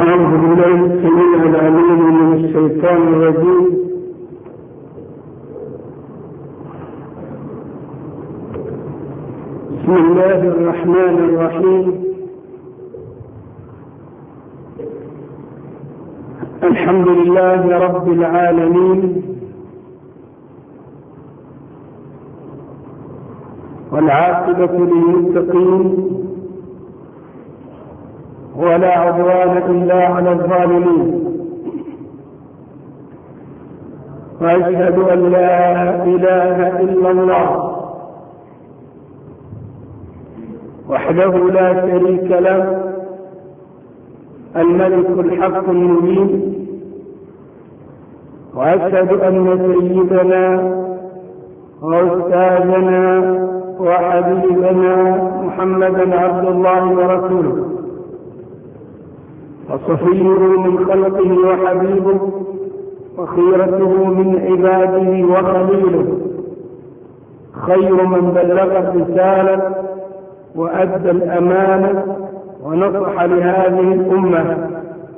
أعوذ بالله السميع العليم من الشيطان الرجيم. بسم الله الرحمن الرحيم. الحمد لله رب العالمين، والعاقبة للمتقين، ولا عدوان إلا على الظالمين، وأشهد أن لا إله إلا الله وحده لا شريك له، الملك الحق المبين، وأشهد أن سيدنا وأستاذنا وحبيبنا محمدا عبد الله ورسوله، وصفيه من خلقه وحبيبه، وخيرته من عباده وخليله، خير من بلغ الرسالة وأدى الأمانة ونصح لهذه الأمة،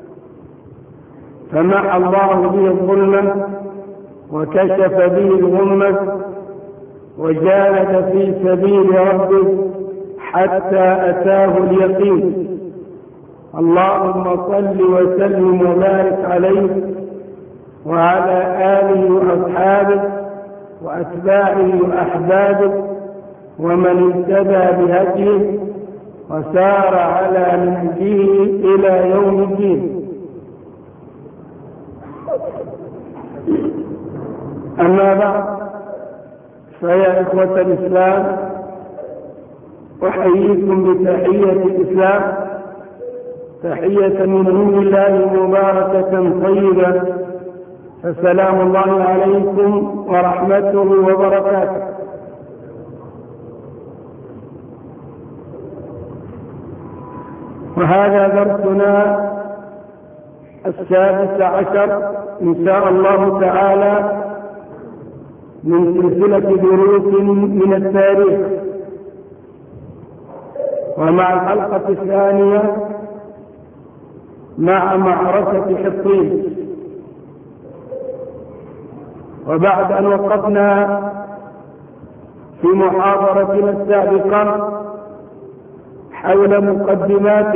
فمحى الله به الظلمة وكشف به الغمة، وجاهد في سبيل ربه حتى أتاه اليقين. اللهم صل وسلم وبارك عليه وعلى آله وأصحابه وأتباعه وأحبابه ومن اهتدى بهديه وسار على نهجه إلى يوم الدين. أما بعد، فيا إخوة الإسلام، أحييكم بتحية الإسلام، تحية من عند الله مباركة طيبة، فسلام الله عليكم ورحمته وبركاته. وهذا درسنا 16 إن شاء الله تعالى من سلسلة دروس من التاريخ، ومع الحلقة الثانية مع معركة حطين. وبعد أن وقفنا في محاضرتنا السابقة حول مقدمات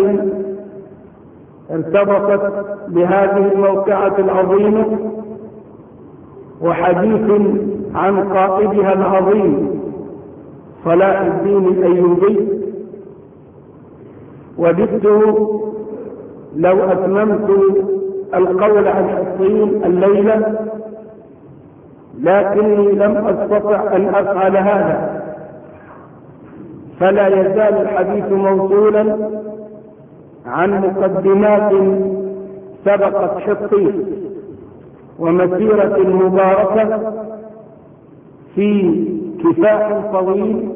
ارتبطت بهذه الموقعة العظيمة، وحديث عن قائدها العظيم صلاح الدين الأيوبي، وددت لو أتممت القول عن حطين الليلة، لكني لم أستطع أن أفعل هذا، فلا يزال الحديث موصولا عن مقدمات سبقت حطين ومسيرة مباركة في كفاح طويل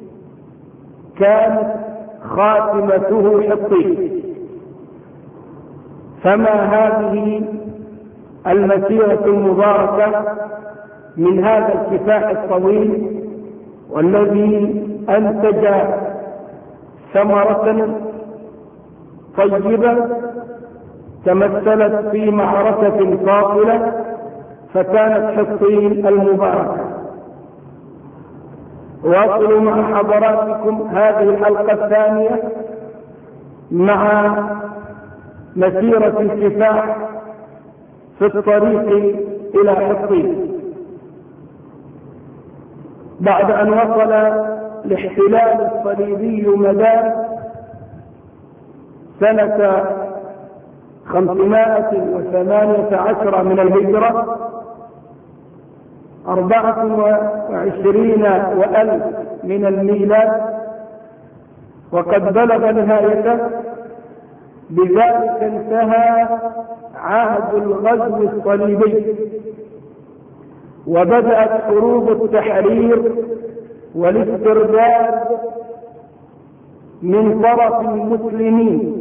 كانت خاتمته حطين. فما هذه المسيرة المباركة من هذا الكفاح الطويل والذي أنتج ثمرة طيبة تمثلت في معركة فاصلة، فكانت حطين المباركة. واصل مع حضراتكم هذه الحلقة الثانية مع مسيرة الكفاح في الطريق إلى حطين. بعد أن وصل الاحتلال الصليبي مدى سنة 518 من الهجرة، 24,000 من الميلاد، وقد بلغ نهايته، بذلك انتهى عهد الغزو الصليبي، وبدأت حروب التحرير والاسترداد من طرف المسلمين،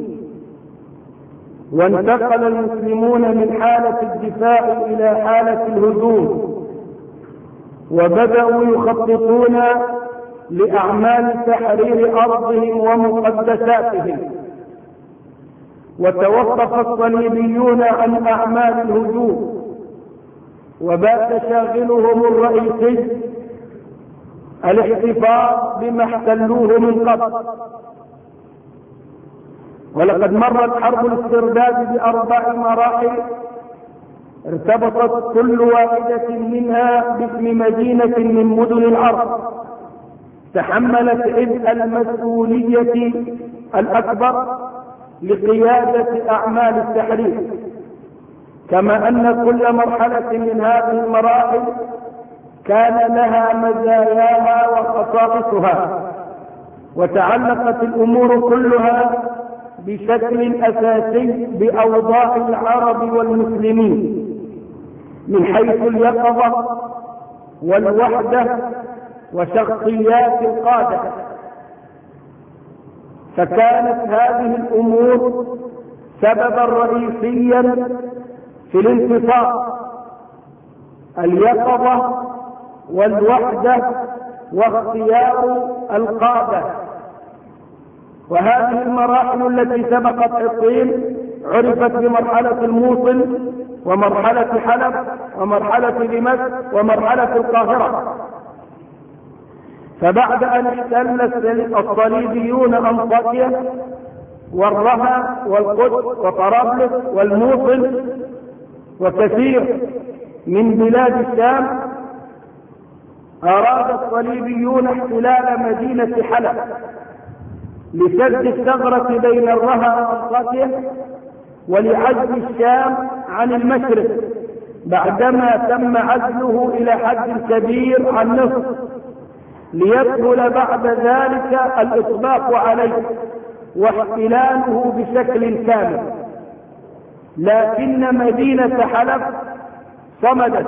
وانتقل المسلمون من حالة الدفاع إلى حالة الهجوم، وبدأوا يخططون لأعمال تحرير أرضهم ومقدساتهم. وتوقف الصليبيون عن أعمال الهجوم، وبات شاغلهم الرئيسي الاحتفاظ بما احتلوه من قبل. ولقد مرت حرب الاسترداد ب4 مراحل ارتبطت كل واحدة منها باسم مدينة من مدن العرب تحملت عبء المسؤولية الأكبر لقيادة أعمال التحرير، كما أن كل مرحلة من هذه المراحل كان لها مزاياها وخصائصها، وتعلقت الأمور كلها بشكل أساسي بأوضاع العرب والمسلمين من حيث اليقظة والوحدة وشخصيات القادة. فكانت هذه الأمور سببا رئيسيا في الانتصار، اليقظة والوحدة واختيار القادة. وهذه المراحل التي سبقت حطين عرفت بمرحلة الموصل ومرحلة حلب ومرحلة دمشق ومرحلة القاهرة. فبعد أن احتل الصليبيون أنطاكيا والرها والقدس وطرابلس والموصل وكثير من بلاد الشام، أراد الصليبيون احتلال مدينة حلب لسد الثغرة بين الرها وأنطاكيا ولعزل الشام عن المشرق، بعدما تم عزله إلى حد كبير عن مصر، ليسهل بعد ذلك الإطباق عليه واحتلاله بشكل كامل. لكن مدينة حلب صمدت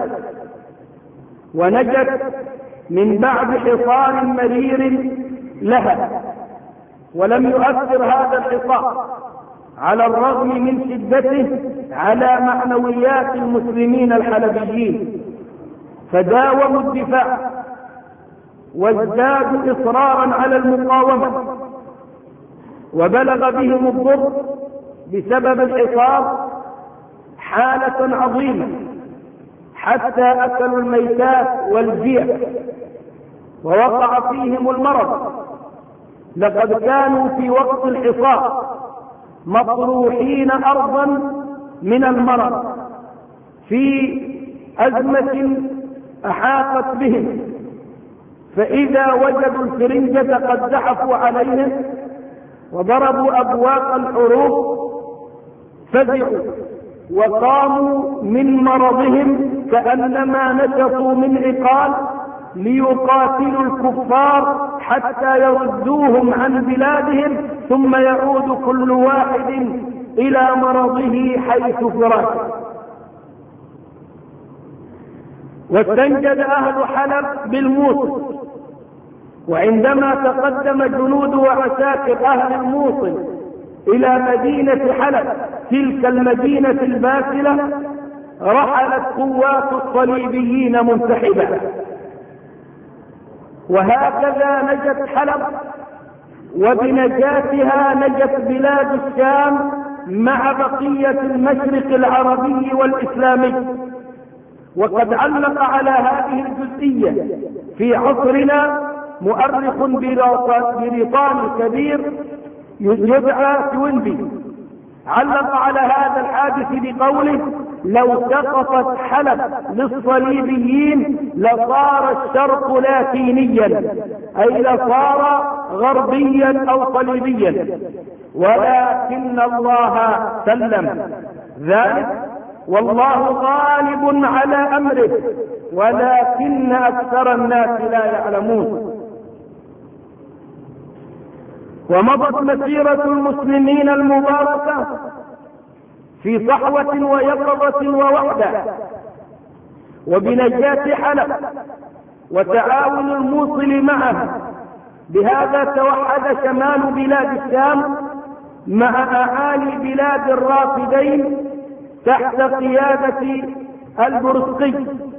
ونجت من بعد حصار مرير لها، ولم يؤثر هذا الحصار على الرغم من شدته على معنويات المسلمين الحلبيين، فداوموا الدفاع وازدادوا إصرارا على المقاومة، وبلغ بهم الضر بسبب الحصار حالة عظيمة حتى أكلوا الميتات والجيع ووقع فيهم المرض. لقد كانوا في وقت الحصار مطروحين أرضا من المرض في أزمة أحاطت بهم، فإذا وجدوا الفرنجة قد زحفوا عليهم وضربوا أبواب الحروب فزعوا وقاموا من مرضهم كأنما نشطوا من عقال ليقاتلوا الكفار حتى يردوهم عن بلادهم، ثم يعود كل واحد إلى مرضه حيث فراشه. واستنجد أهل حلب بالموصل، وعندما تقدم جنود وعساكر أهل الموصل إلى مدينة حلب تلك المدينة الباسلة، رحلت قوات الصليبيين منسحبة. وهكذا نجت حلب، وبنجاتها نجت بلاد الشام مع بقية المشرق العربي والإسلامي. وقد علق على هذه الجزئية في عصرنا مؤرخ بريطاني كبير يدعى توينبي، علق على هذا الحادث بقوله: لو سقطت حلب للصليبيين لصار الشرق لاتينيا، أي لصار غربيا أو صليبيا، ولكن الله سلم ذلك، والله غالب على أمره، ولكن أكثر الناس لا يعلمون. ومضت مسيرة المسلمين المباركة في صحوة ويقظة ووحدة، وبنجاة حلب وتعاون الموصل معه. بهذا توحد شمال بلاد الشام مع أعالي بلاد الرافدين تحت قيادة البرسقي.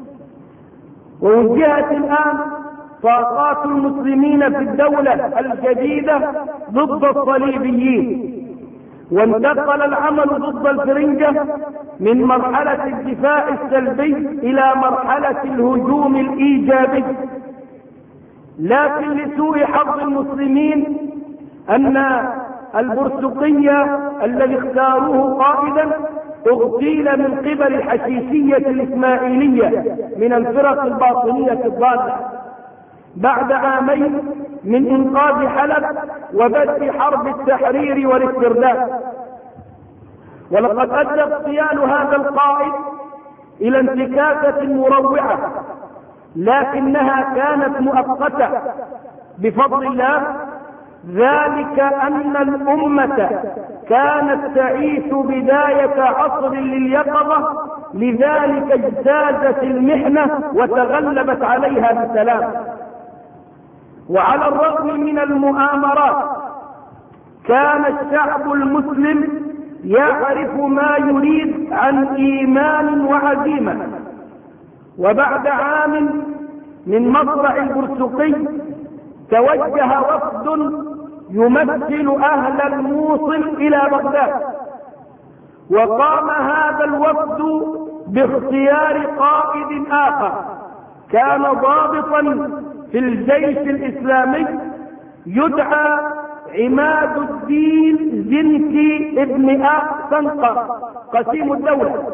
ووجهت الآن طاقات المسلمين في الدولة الجديدة ضد الصليبيين، وانتقل العمل ضد الفرنجة من مرحلة الدفاع السلبي إلى مرحلة الهجوم الإيجابي. لكن لسوء حظ المسلمين أن البرسقية الذي اختاروه قائدا اغتيل من قبل الحشيشية الإسماعيلية من الفرق الباطنية الضالة بعد عامين من إنقاذ حلب وبدء حرب التحرير والاسترداد. ولقد أدى اغتيال هذا القائد إلى انتكاسة مروعة، لكنها كانت مؤقتة بفضل الله، ذلك أن الأمة كانت تعيش بداية عصر لليقظة، لذلك اجتازت المحنة وتغلبت عليها بسلام. وعلى الرغم من المؤامرات كان الشعب المسلم يعرف ما يريد عن إيمان وعزيمة. وبعد عام من مصرع البرسقي توجه وفد يمثل أهل الموصل إلى بغداد، وقام هذا الوفد باختيار قائد آخر كان ضابطا في الجيش الإسلامي يدعى عماد الدين زنكي ابن سنقر قسيم الدولة،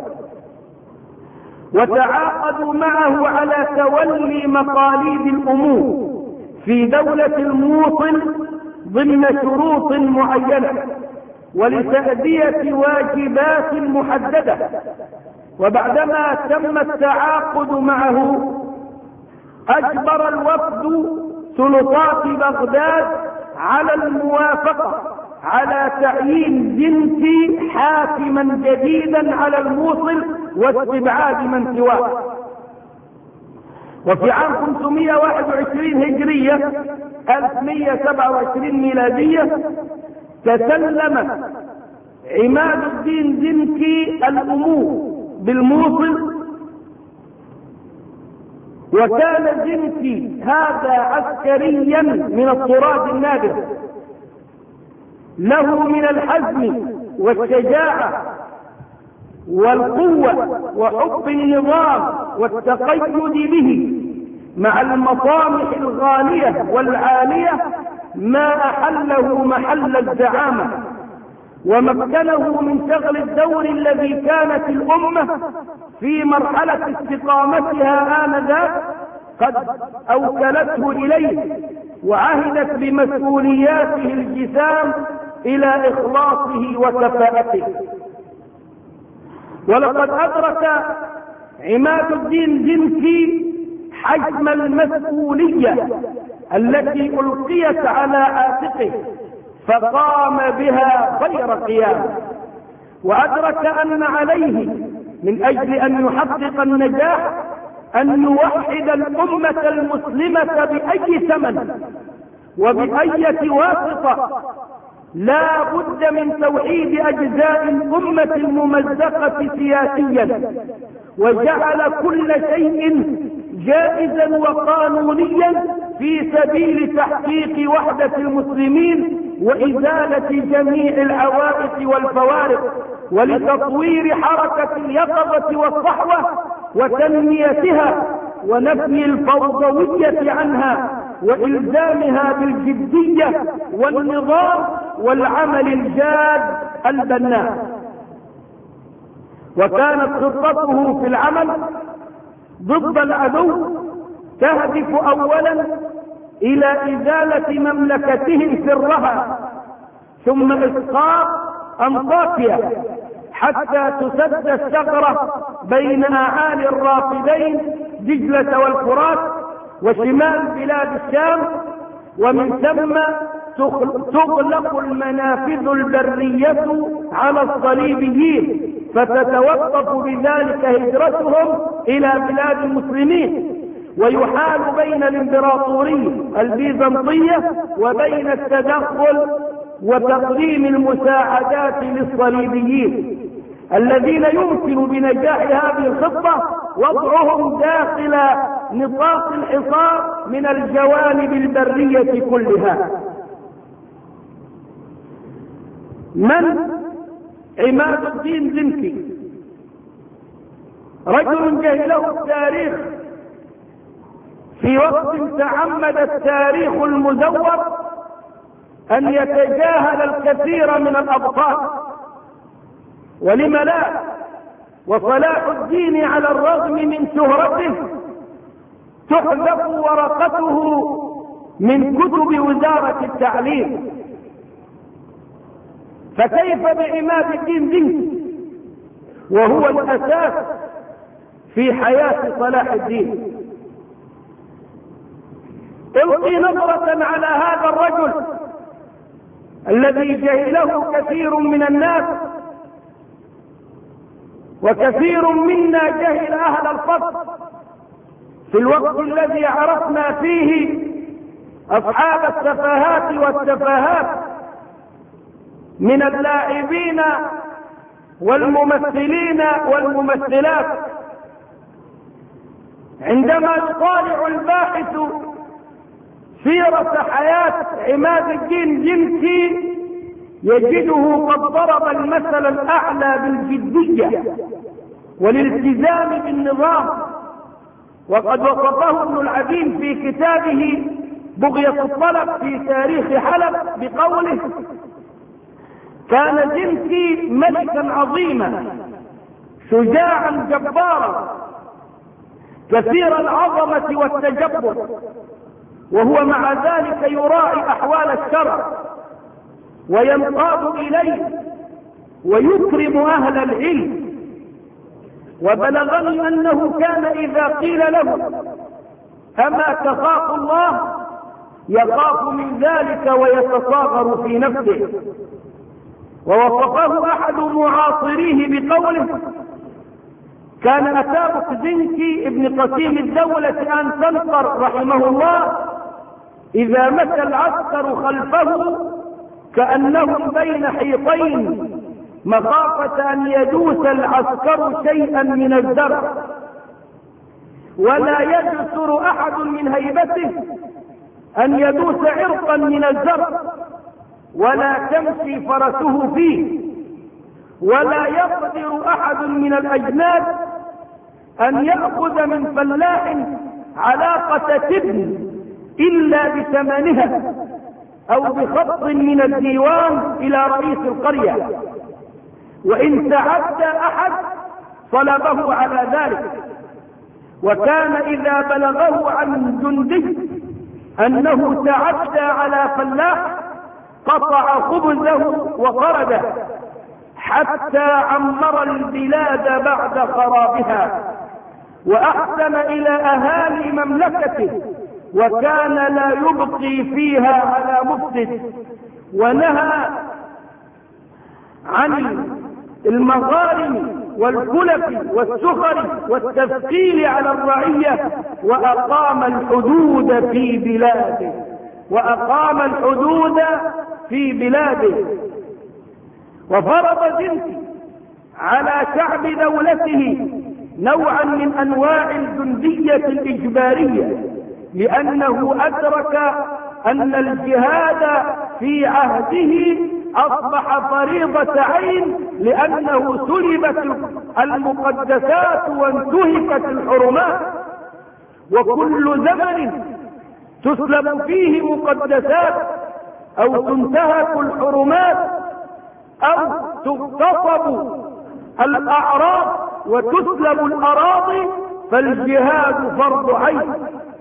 وتعاقدوا معه على تولي مقاليد الأمور في دولة الموصل ضمن شروط معينة ولتأدية واجبات محددة. وبعدما تم التعاقد معه أجبر الوفد سلطات بغداد على الموافقة على تعيين زنكي حاكما جديدا على الموصل واستبعاد من سواه. وفي عام 521 هجرية 1127 ميلادية تسلم عماد الدين زنكي الأمور بالموصل. وكان زنكي هذا عسكريا من الطراز النادر، له من الحزم والشجاعة والقوة وحب النظام والتقيد به مع المطامح الغالية والعالية ما أحله محل الزعامة، ومكنه من شغل الدور الذي كانت الأمة في مرحلة استقامتها آنذاك قد أوكلته إليه، وعهدت بمسؤولياته الجسام إلى إخلاصه وكفاءته. ولقد أدرك عماد الدين زنكي حجم المسؤولية التي ألقيت على عاتقه فقام بها خير قيام، وأدرك أن عليه من أجل أن يحقق النجاح أن يوحد الأمة المسلمة بأي ثمن وبأية واسطة. لا بد من توحيد أجزاء الأمة الممزقة سياسيا، وجعل كل شيء جائزا وقانونيا في سبيل تحقيق وحدة المسلمين وإزالة جميع العوائق والفوارق، ولتطوير حركة اليقظة والصحوة وتنميتها ونفي الفوضوية عنها وإلزامها بالجدية والنظام والعمل الجاد البناء. وكانت خطته في العمل ضد العدو تهدف أولا إلى إزالة مملكتهم سرها، ثم إسقاط أنطاكيا حتى تسد الثغرة بين أعالي الرافدين دجلة والفرات وشمال بلاد الشام، ومن ثم تغلق المنافذ البرية على الصليبيين، فتتوقف بذلك هجرتهم إلى بلاد المسلمين، ويحال بين الامبراطورية البيزنطية وبين التدخل وتقديم المساعدات للصليبيين الذين يمكن بنجاح هذه الخطة وضعهم داخل نطاق الحصار من الجوانب البرية كلها. من عماد الدين زنكي، رجل جهله التاريخ في وقت تعمد التاريخ المزور أن يتجاهل الكثير من الأبطال، ولم لا؟ وصلاح الدين على الرغم من شهرته تحذف ورقته من كتب وزارة التعليم، فكيف بعماد الدين زنكي وهو الأساس في حياة صلاح الدين؟ القي نظرة على هذا الرجل الذي جهله كثير من الناس، وكثير منا جهل أهل الفضل في الوقت الذي عرفنا فيه أصحاب السفاهات والتفاهات من اللاعبين والممثلين والممثلات. عندما يطالع الباحث سيرة حياة عماد الدين زنكي يجده قد ضرب المثل الأعلى بالجدية والالتزام بالنظام، وقد وصفه ابن العديم في كتابه بغية الطلب في تاريخ حلب بقوله: كان زنكي ملكا عظيما شجاعا جبارا كثير العظمة والتجبر، وهو مع ذلك يراعي أحوال الشرع وينقاد إليه ويكرم أهل العلم. وبلغني أنه كان إذا قيل له: أما تخاف الله؟ يخاف من ذلك ويتصاغر في نفسه. ووصفه أحد معاصريه بقوله: كان أتابك زنكي ابن قسيم الدولة أن تنقر رحمه الله إذا مشى العسكر خلفه كأنهم بين حيطين مخافة أن يدوس العسكر شيئا من الزرع، ولا يجسر أحد من هيبته أن يدوس عرقا من الزرع، ولا تمشي فرسه فيه، ولا يقدر أحد من الأجناد أن يأخذ من فلاح علاقة تبن إلا بثمنها أو بخط من الديوان إلى رئيس القرية، وإن تعدى أحد صلبه على ذلك. وكان إذا بلغه عن جندي أنه تعدى على فلاح قطع خبزه وقرده حتى عمر البلاد بعد خرابها، وأحسن إلى أهالي مملكته، وكان لا يبقي فيها على مفسد، ونهى عن المغارم والكلف والسخر والتثقيل على الرعية، وأقام الحدود في بلاده وفرض زنكي على شعب دولته نوعا من أنواع الجندية الإجبارية، لأنه أدرك أن الجهاد في عهده أصبح فريضة عين، لأنه سلبت المقدسات وانتهكت الحرمات، وكل زمن تسلب فيه مقدسات أو تنتهك الحرمات أو تغتصب الأعراض وتسلب الأراضي فالجهاد فرض عين.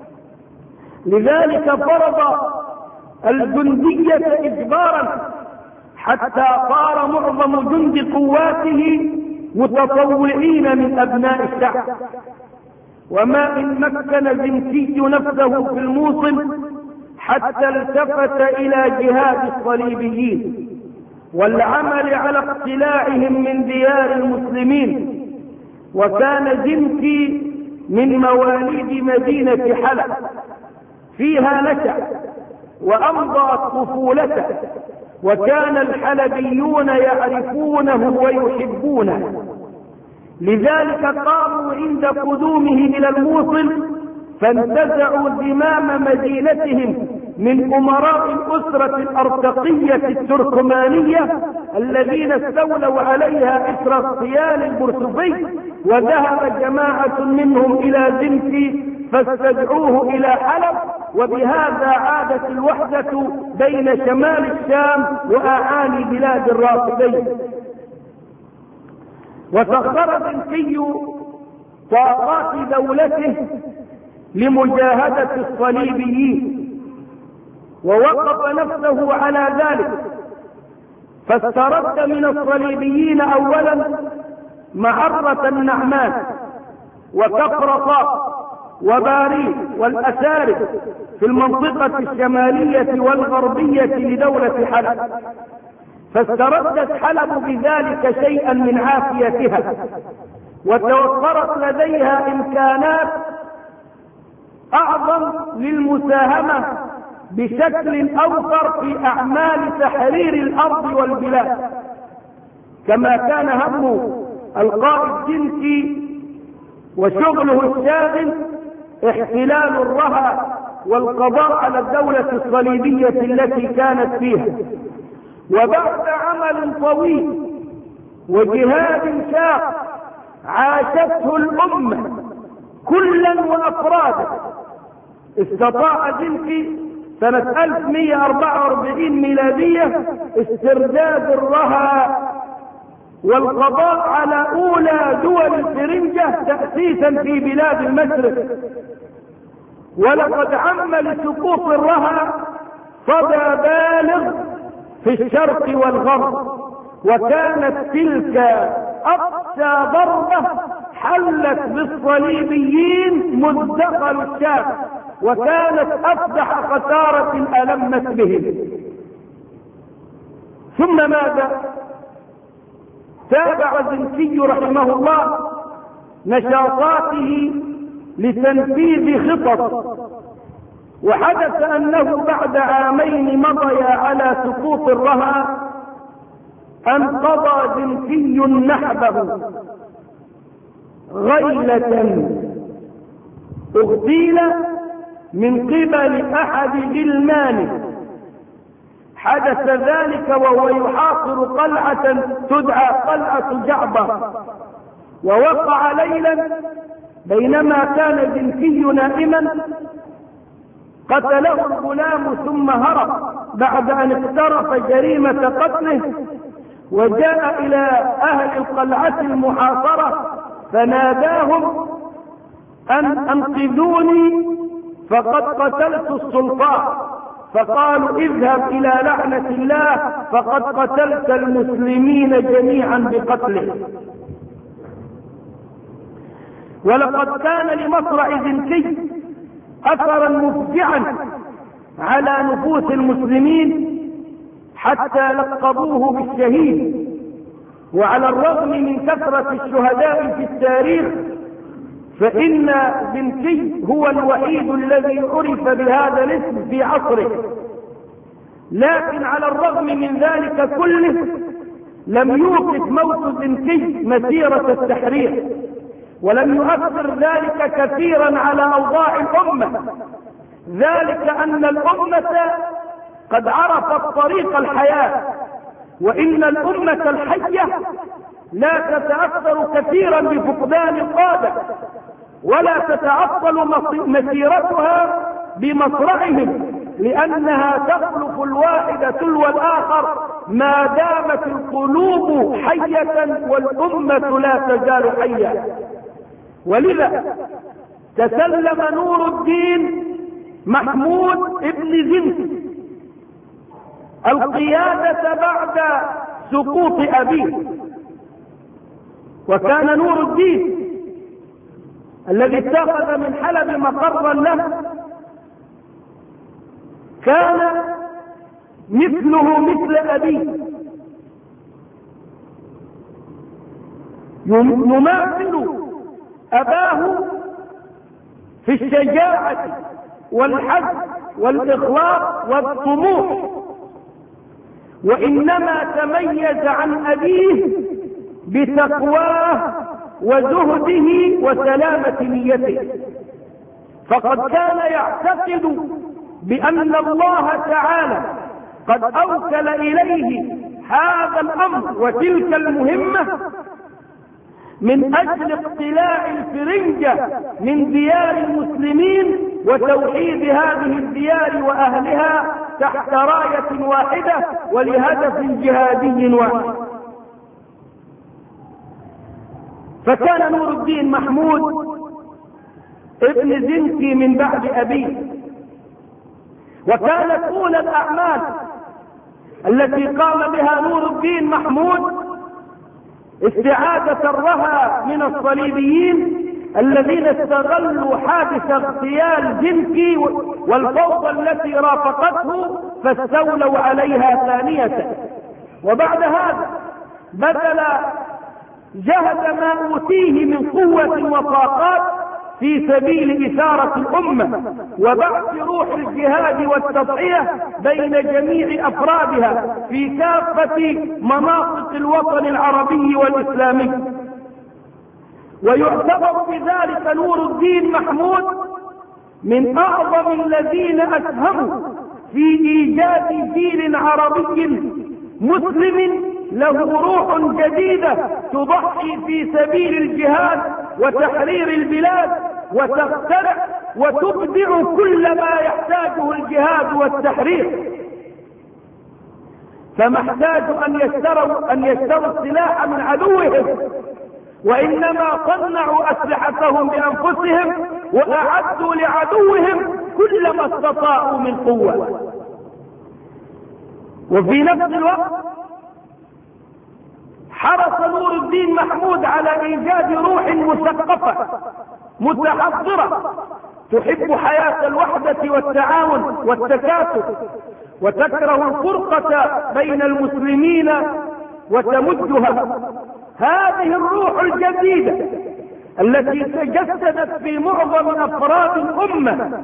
لذلك فرض الجندية إجبارا حتى صار معظم جند قواته متطوعين من أبناء الشعب. وما إن مكن زنكي نفسه في الموصل حتى التفت إلى جهاد الصليبيين والعمل على اقتلاعهم من ديار المسلمين. وكان زنكي من مواليد مدينة حلب، فيها نشأ وأمضى طفولته، وكان الحلبيون يعرفونه ويحبونه. لذلك قاموا عند قدومه إلى الموصل فانتزعوا زمام مدينتهم من أمراء الأسرة الأرتقية التركمانية الذين استولوا عليها إثر اغتيال البرسوفي، وذهب جماعة منهم إلى زنكي فاستدعوه إلى حلب، وبهذا عادت الوحدة بين شمال الشام وأعالي بلاد الرافدين. وسخر زنكي طاقات دولته لمجاهدة الصليبيين، ووقف نفسه على ذلك، فاسترد من الصليبيين أولا معرة النعمان وكفرطاء وباريس والأسارك في المنطقة الشمالية والغربية لدولة حلب، فاستردت حلب بذلك شيئا من عافيتها، وتوفرت لديها إمكانات أعظم للمساهمة بشكل أوفر في أعمال تحرير الأرض والبلاد، كما كان هم القائد زنكي وشغله الشاغل احتلال الرها والقضاء على الدولة الصليبية التي كانت فيها. وبعد عمل طويل وجهاد شاق عاشته الأمة كلا وأفرادا، استطاع زنكي سنة 1144 ميلادية استرداد الرها والقضاء على أولى دول الفرنجة تأسيسا في بلاد المشرق، ولقد عم لسقوط الرها صدى بالغ في الشرق والغرب، وكانت تلك أقسى ضربة حلت بالصليبيين مدخل الشام، وكانت أفضح خسارة ألمت بهم. ثم ماذا؟ تابع زنكي رحمه الله نشاطاته لتنفيذ خطط، وحدث أنه بعد عامين مضيا على سقوط الرها أن قضى زنكي نحبه غيلة اغتيل من قبل أحد غلمانه. حدث ذلك وهو يحاصر قلعة تدعى قلعة جعبر، ووقع ليلا بينما كان زنكي نائما قتله الغلام ثم هرب بعد أن اقترف جريمة قتله، وجاء إلى أهل القلعة المحاصرة فناداهم أن أنقذوني فقد قتلت السلطان، فقالوا اذهب إلى لعنة الله فقد قتلت المسلمين جميعا بقتله. ولقد كان لمصرع زنكي أثرا مفزعا على نفوس المسلمين حتى لقبوه بالشهيد. وعلى الرغم من كثرة الشهداء في التاريخ فإن زنكي هو الوحيد الذي عرف بهذا الاسم في عصره، لكن على الرغم من ذلك كله لم يوقف موت زنكي مسيرة التحرير، ولم يؤثر ذلك كثيرا على أوضاع الأمة، ذلك أن الأمة قد عرفت طريق الحياة، وإن الأمة الحية لا تتأثر كثيرا بفقدان القادة، ولا تتعطل مسيرتها بمصرعهم، لأنها تخلف الواحد تلو الآخر ما دامت القلوب حية والأمة لا تزال حية. ولذا تسلم نور الدين محمود ابن زنكي القيادة بعد سقوط أبيه، وكان نور الدين الذي اتخذ من حلب مقرا له كان مثله مثل أبيه، يماثل أباه في الشجاعة والحزم والإخلاص والطموح، وإنما تميز عن أبيه بتقواه وزهده وسلامة نيته، فقد كان يعتقد بأن الله تعالى قد أوكل إليه هذا الأمر وتلك المهمة من أجل اقتلاع الفرنجة من ديار المسلمين وتوحيد هذه الديار وأهلها تحت راية واحدة ولهدف جهادي واحد. فكان نور الدين محمود ابن زنكي من بعد أبيه، وكانت أولى الأعمال التي قام بها نور الدين محمود استعادة الرهى من الصليبيين الذين استغلوا حادث اغتيال زنكي والفوضى التي رافقته فاستولوا عليها ثانية. وبعد هذا بذل جهد ما أوتيه من قوة وطاقات في سبيل إثارة الأمة وبعث روح الجهاد والتضحية بين جميع أفرادها في كافة مناطق الوطن العربي والإسلامي. ويعتبر بذلك نور الدين محمود من أعظم الذين أسهموا في إيجاد جيل عربي مسلم له روح جديدة تضحي في سبيل الجهاد وتحرير البلاد وتخترع وتبدع كل ما يحتاجه الجهاد والتحرير. فما احتاجوا أن يشتروا السلاح من عدوهم، وإنما صنعوا أسلحتهم بأنفسهم وأعدوا لعدوهم كل ما استطاعوا من قوة. وفي نفس الوقت حرص نور الدين محمود على إيجاد روح مثقفة متحضرة تحب حياة الوحدة والتعاون والتكاتف وتكره الفرقة بين المسلمين وتمدها. هذه الروح الجديدة التي تجسدت في معظم أفراد الأمة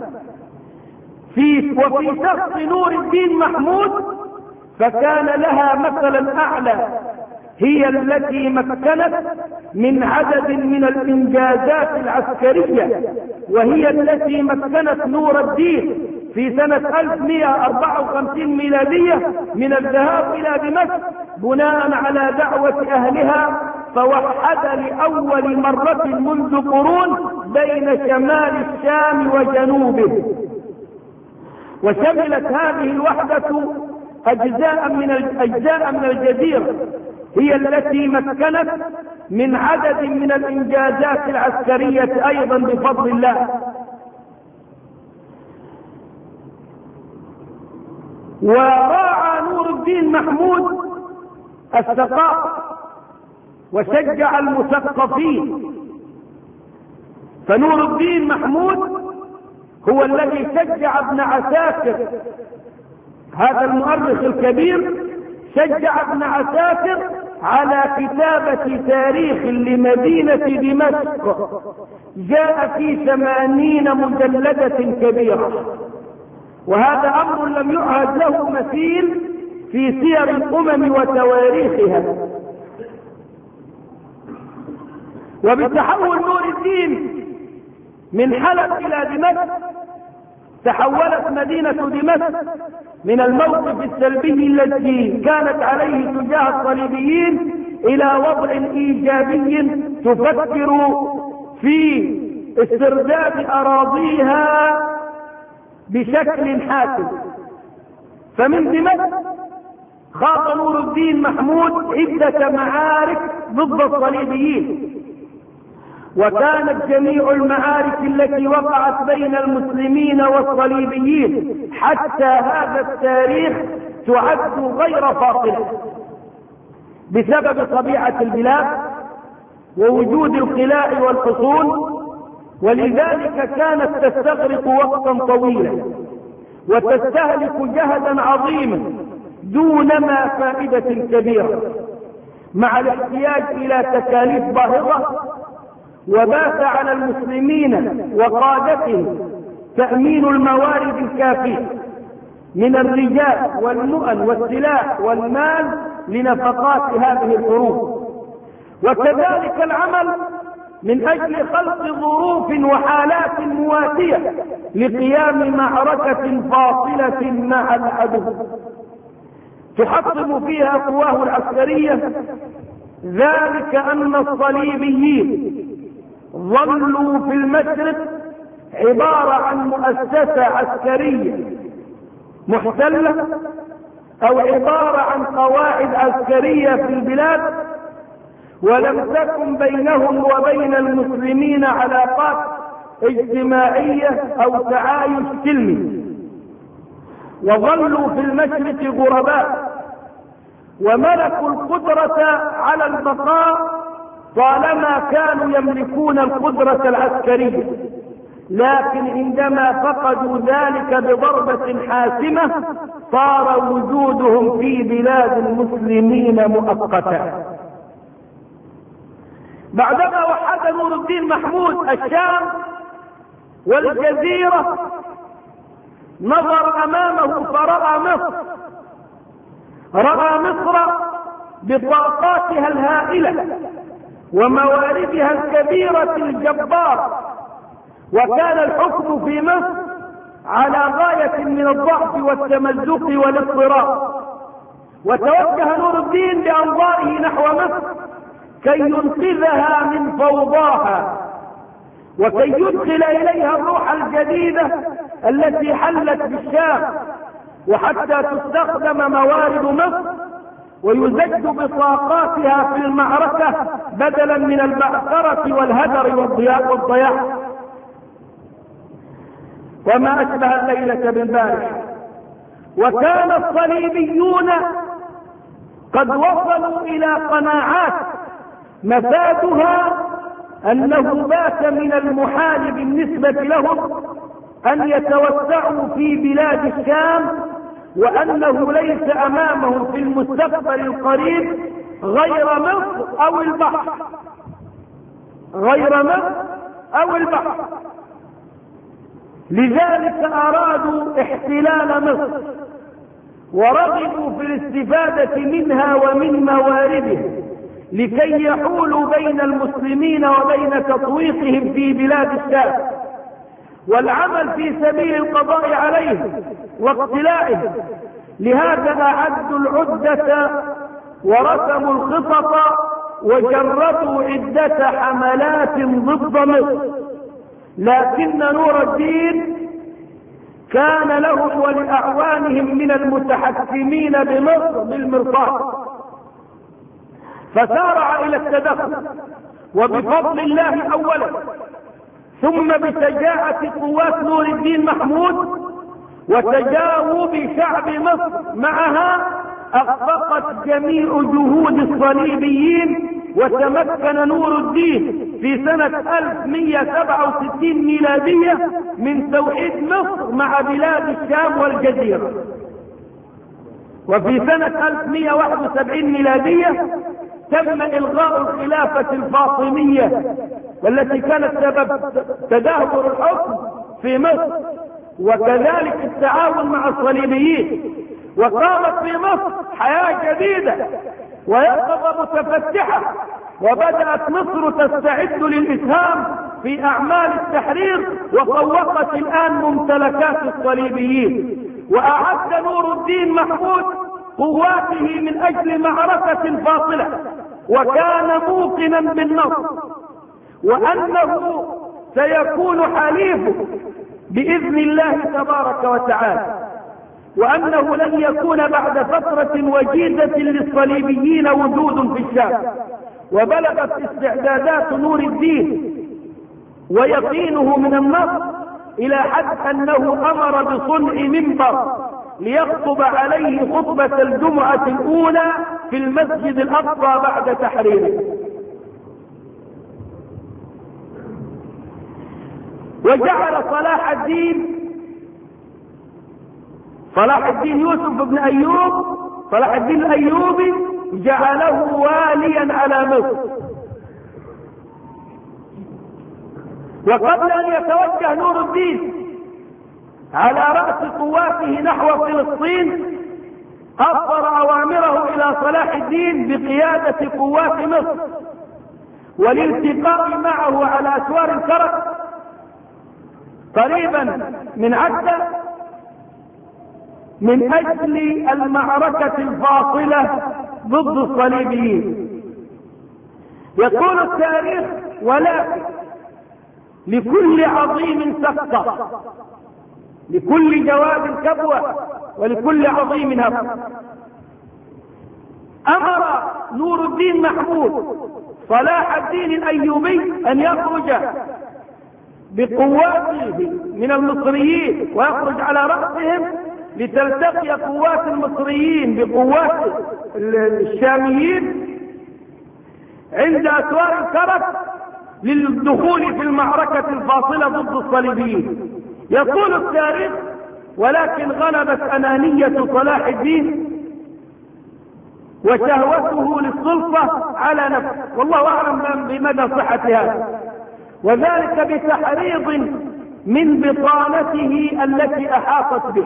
وفي شخص نور الدين محمود فكان لها مثلا أعلى، هي التي مكنت من عدد من الإنجازات العسكرية، وهي التي مكنت نور الدين في سنة 1154 ميلادية من الذهاب إلى دمشق بناء على دعوة أهلها، فوحد لأول مرة منذ قرون بين شمال الشام وجنوبه. وشملت هذه الوحدة أجزاء من الجزيرة هي التي مكنت من عدد من الإنجازات العسكرية أيضا بفضل الله. وراعى نور الدين محمود الثقافة وشجع المثقفين، فنور الدين محمود هو الذي شجع ابن عساكر، هذا المؤرخ الكبير شجع ابن عساكر على كتابة تاريخ لمدينة دمشق جاء في 80 مجلدة كبيرة، وهذا أمر لم يعهد له مثيل في سير الأمم وتواريخها. وبتحول نور الدين من حلب إلى دمشق تحولت مدينة دمشق من الموقف السلبي الذي كانت عليه تجاه الصليبيين إلى وضع إيجابي تفكر في استرداد أراضيها بشكل حاسم. فمن دمشق خاض نور الدين محمود عدة معارك ضد الصليبيين، وكانت جميع المعارك التي وقعت بين المسلمين والصليبيين حتى هذا التاريخ تعد غير فاصلة بسبب طبيعة البلاد ووجود القلاع والحصون، ولذلك كانت تستغرق وقتا طويلا وتستهلك جهدا عظيما دون ما فائدة كبيرة، مع الاحتياج إلى تكاليف باهظة. وبات على المسلمين وقادتهم تأمين الموارد الكافية من الرجال والمؤن والسلاح والمال لنفقات هذه الحروب. وكذلك العمل من أجل خلق ظروف وحالات مواتية لقيام معركة فاصلة مع العدو تحطم فيها قواه العسكرية، ذلك أن الصليبيين ظلوا في المشرق عبارة عن مؤسسة عسكرية محتلة أو عبارة عن قواعد عسكرية في البلاد، ولم تكن بينهم وبين المسلمين علاقات اجتماعية أو تعايش سلمي، وظلوا في المشرق غرباء، وملكوا القدرة على البقاء طالما كانوا يملكون القدرة العسكرية، لكن عندما فقدوا ذلك بضربة حاسمة صار وجودهم في بلاد المسلمين مؤقتا. بعدما وحد نور الدين محمود الشام والجزيرة نظر أمامه فرأى مصر، رأى مصر بطاقاتها الهائلة ومواردها الكبيرة الجبارة، وكان الحكم في مصر على غاية من الضعف والتمزق والاضطراب، وتوجه نور الدين بأنظاره نحو مصر كي ينقذها من فوضاها وكي يدخل إليها الروح الجديدة التي حلت بالشام، وحتى تستخدم موارد مصر ويزج بطاقاتها في المعركة بدلا من البعثرة والهدر والضياع. وما أشبه الليلة بالبارحة، وكان الصليبيون قد وصلوا إلى قناعات مفادها أنه بات من المحال بالنسبة لهم أن يتوسعوا في بلاد الشام، وأنه ليس أمامهم في المستقبل القريب غير مصر أو البحر، غير مصر أو البحر. لذلك أرادوا احتلال مصر ورغبوا في الاستفادة منها ومن مواردها لكي يحولوا بين المسلمين وبين تطويقهم في بلاد الشام والعمل في سبيل القضاء عليهم واقتلاعهم. لهذا أعدوا العدة ورسموا الخطط وجربوا عدة حملات ضد مصر، لكن نور الدين كان لهم ولأعوانهم من المتحكمين بمصر بالمرصاد، فسارع إلى التدخل، وبفضل الله أولا ثم بشجاعة قوات نور الدين محمود وتجاوب شعب مصر معها أخفقت جميع جهود الصليبيين، وتمكن نور الدين في سنة 1167 ميلادية من توحيد مصر مع بلاد الشام والجزيرة. وفي سنة 1171 ميلادية تم إلغاء الخلافة الفاطمية والتي كانت سبب تدهور الحكم في مصر، وكذلك التعاون مع الصليبيين، وقامت في مصر حياة جديدة ويقظة متفتحة، وبدأت مصر تستعد للإسهام في أعمال التحرير، وطوقت الآن ممتلكات الصليبيين. وأعد نور الدين محمود قواته من أجل معركة فاصلة، وكان موقنا بالنصر وأنه سيكون حليفه بإذن الله تبارك وتعالى، وأنه لن يكون بعد فترة وجيزة للصليبيين وجود في الشام. وبلغت استعدادات نور الدين ويقينه من النصر إلى حد أنه أمر بصنع منبر ليخطب عليه خطبة الجمعة الأولى في المسجد الأقصى بعد تحريره. وجعل صلاح الدين يوسف بن أيوب، صلاح الدين الأيوبي جعله واليا على مصر. وقبل أن يتوجه نور الدين على رأس قواته نحو فلسطين أصدر أوامره إلى صلاح الدين بقيادة قوات مصر، والالتقاء معه على أسوار الكرك قريبا من عدة من أجل المعركة الفاصلة ضد الصليبيين. يقول التاريخ: ولكن لكل عظيم سقطة، لكل جواد كبوة، ولكل عظيم هب. أمر نور الدين محمود صلاح الدين الأيوبي أن يخرج بقواته من المصريين ويخرج على رأسهم لتلتقي قوات المصريين بقوات الشاميين عند أسوار الكرك للدخول في المعركة الفاصلة ضد الصليبيين. يقول التاريخ: ولكن غلبت أنانية صلاح الدين وشهوته للسلطة على نفسه، والله أعلم بمدى صحة هذا، وذلك بتحريض من بطانته التي أحاطت به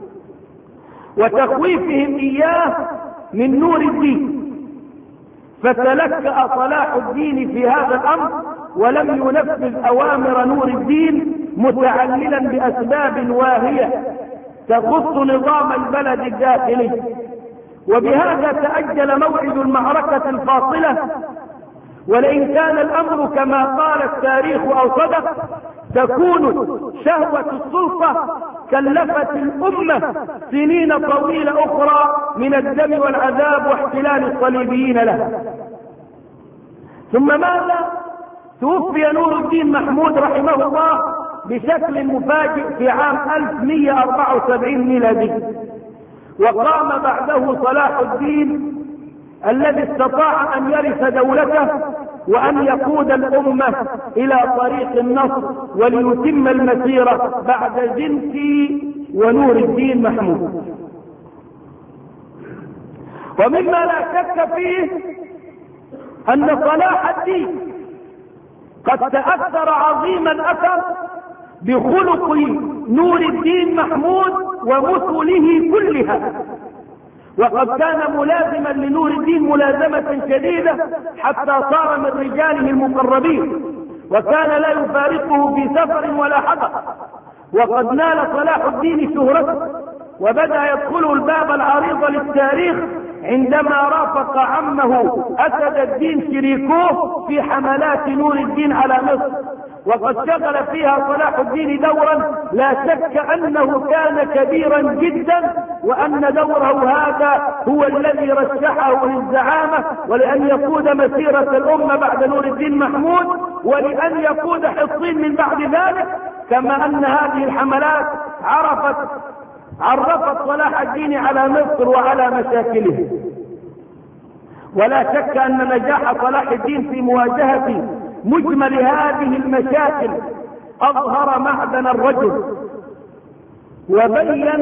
وتخويفهم إياه من نور الدين. فتلكأ صلاح الدين في هذا الأمر ولم ينفذ أوامر نور الدين، متعللا بأسباب واهية تخص نظام البلد الداخلي. وبهذا تأجل موعد المعركة الفاصلة. ولئن كان الأمر كما قال التاريخ أو صدق، تكون شهوة السلطة كلفت الأمة سنين طويلة أخرى من الدم والعذاب واحتلال الصليبيين له. ثم ماذا؟ توفي نور الدين محمود رحمه الله بشكل مفاجئ في عام 1174 ميلادي، وقام بعده صلاح الدين الذي استطاع أن يرث دولته وأن يقود الأمة إلى طريق النصر وليتم المسيرة بعد زنكي ونور الدين محمود. ومما لا شك فيه أن صلاح الدين قد تأثر عظيم الأثر بخلق نور الدين محمود ومثله كلها، وقد كان ملازما لنور الدين ملازمة شديدة حتى صار من رجاله المقربين، وكان لا يفارقه في سفر ولا حضر. وقد نال صلاح الدين شهرته وبدأ يدخل الباب العريض للتاريخ عندما رافق عمه أسد الدين شريكوه في حملات نور الدين على مصر، وقد شغل فيها صلاح الدين دورا لا شك أنه كان كبيرا جدا، وأن دوره هذا هو الذي رشحه للزعامة ولأن يقود مسيرة الأمة بعد نور الدين محمود، ولأن يقود حصين من بعد ذلك. كما أن هذه الحملات عرفت صلاح الدين على مصر وعلى مشاكله. ولا شك أن نجاح صلاح الدين في مواجهة مجمل هذه المشاكل أظهر معدن الرجل وبين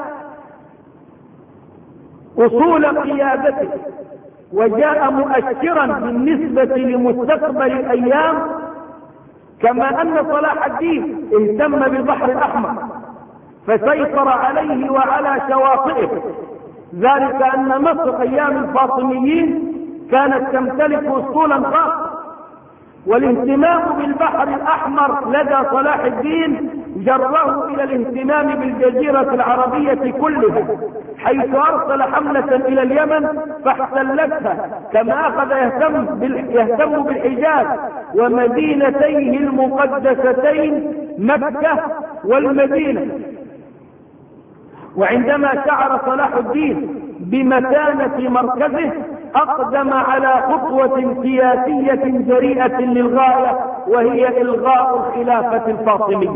أصول قيادته، وجاء مؤشرا بالنسبة لمستقبل الأيام. كما أن صلاح الدين اهتم بالبحر الأحمر فسيطر عليه وعلى شواطئه، ذلك أن مصر أيام الفاطميين كانت تمتلك أسطولا خاصة، والاهتمام بالبحر الأحمر لدى صلاح الدين جره إلى الاهتمام بالجزيرة العربية كلها، حيث أرسل حملة إلى اليمن فاحتلتها، كما أخذ يهتم بالحجاز ومدينتيه المقدستين مكة والمدينة. وعندما شعر صلاح الدين بمتانة مركزه أقدم على خطوة سياسية جريئة للغاية، وهي إلغاء الخلافة الفاطمية.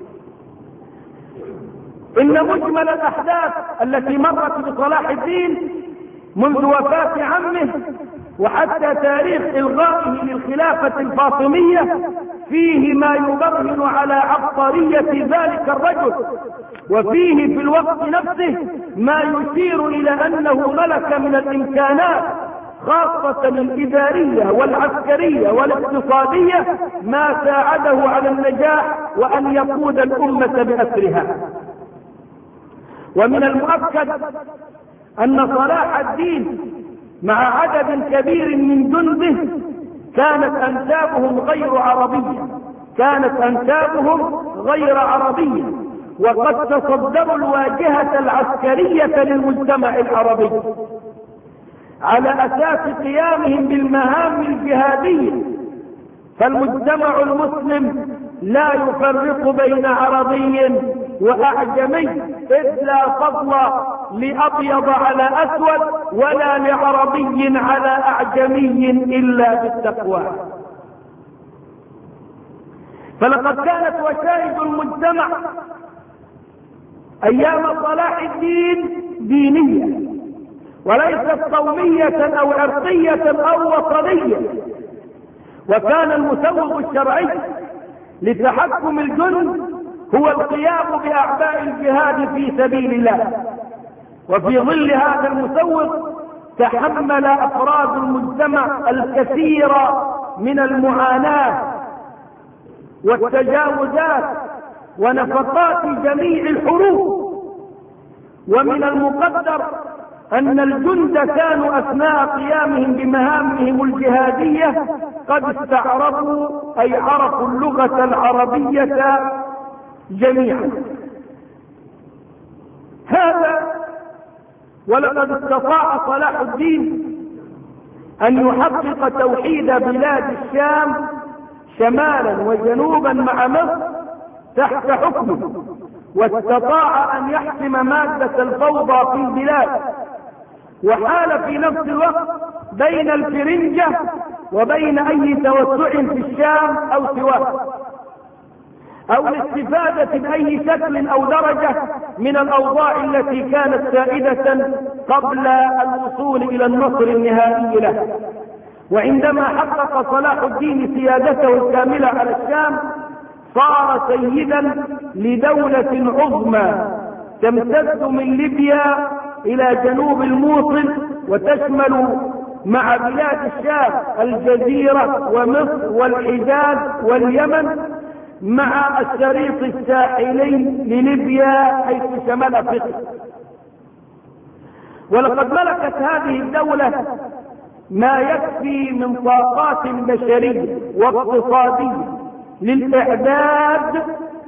إن مجمل الأحداث التي مرت بصلاح الدين منذ وفاة عمه وحتى تاريخ إلغائه للخلافة الفاطمية فيه ما يبرهن على عبقرية ذلك الرجل، وفيه في الوقت نفسه ما يشير إلى أنه ملك من الإمكانات خاصة الإدارية والعسكرية والاقتصادية ما ساعده على النجاح وأن يقود الأمة بأسرها. ومن المؤكد أن صلاح الدين مع عدد كبير من جنده كانت أنسابهم غير عربية، وقد تصدروا الواجهة العسكرية للمجتمع العربي على أساس قيامهم بالمهام الجهادية. فالمجتمع المسلم لا يفرق بين عربي وأعجمي، إذ لا فضل لأبيض على أسود ولا لعربي على أعجمي إلا بالتقوى. فلقد كانت وشائج المجتمع أيام صلاح الدين دينية، وليست قومية أو عرقية أو وطنية. وكان المسوغ الشرعي لتحكم الجند هو القيام بأعباء الجهاد في سبيل الله. وفي ظل هذا المسوغ تحمل أفراد المجتمع الكثير من المعاناة والتجاوزات ونفقات جميع الحروب. ومن المقدر أن الجند كانوا أثناء قيامهم بمهامهم الجهادية قد استعرضوا أي عرفوا اللغة العربية جميعا. هذا ولقد استطاع صلاح الدين أن يحقق توحيد بلاد الشام شمالا وجنوبا مع مصر تحت حكمه، واستطاع أن يحسم مادة الفوضى في البلاد، وحال في نفس الوقت بين الفرنجة وبين أي توسع في الشام أو سواه، أو الاستفادة بأي شكل أو درجة من الأوضاع التي كانت سائدة قبل الوصول إلى النصر النهائي له. وعندما حقق صلاح الدين سيادته الكاملة على الشام صار سيدا لدولة عظمى تمتد من ليبيا إلى جنوب الموصل، وتشمل مع بلاد الشام الجزيرة ومصر والحجاز واليمن مع الشريط الساحلي لليبيا حيث شمال أفريقيا. ولقد ملكت هذه الدولة ما يكفي من طاقات بشرية واقتصادية للإعداد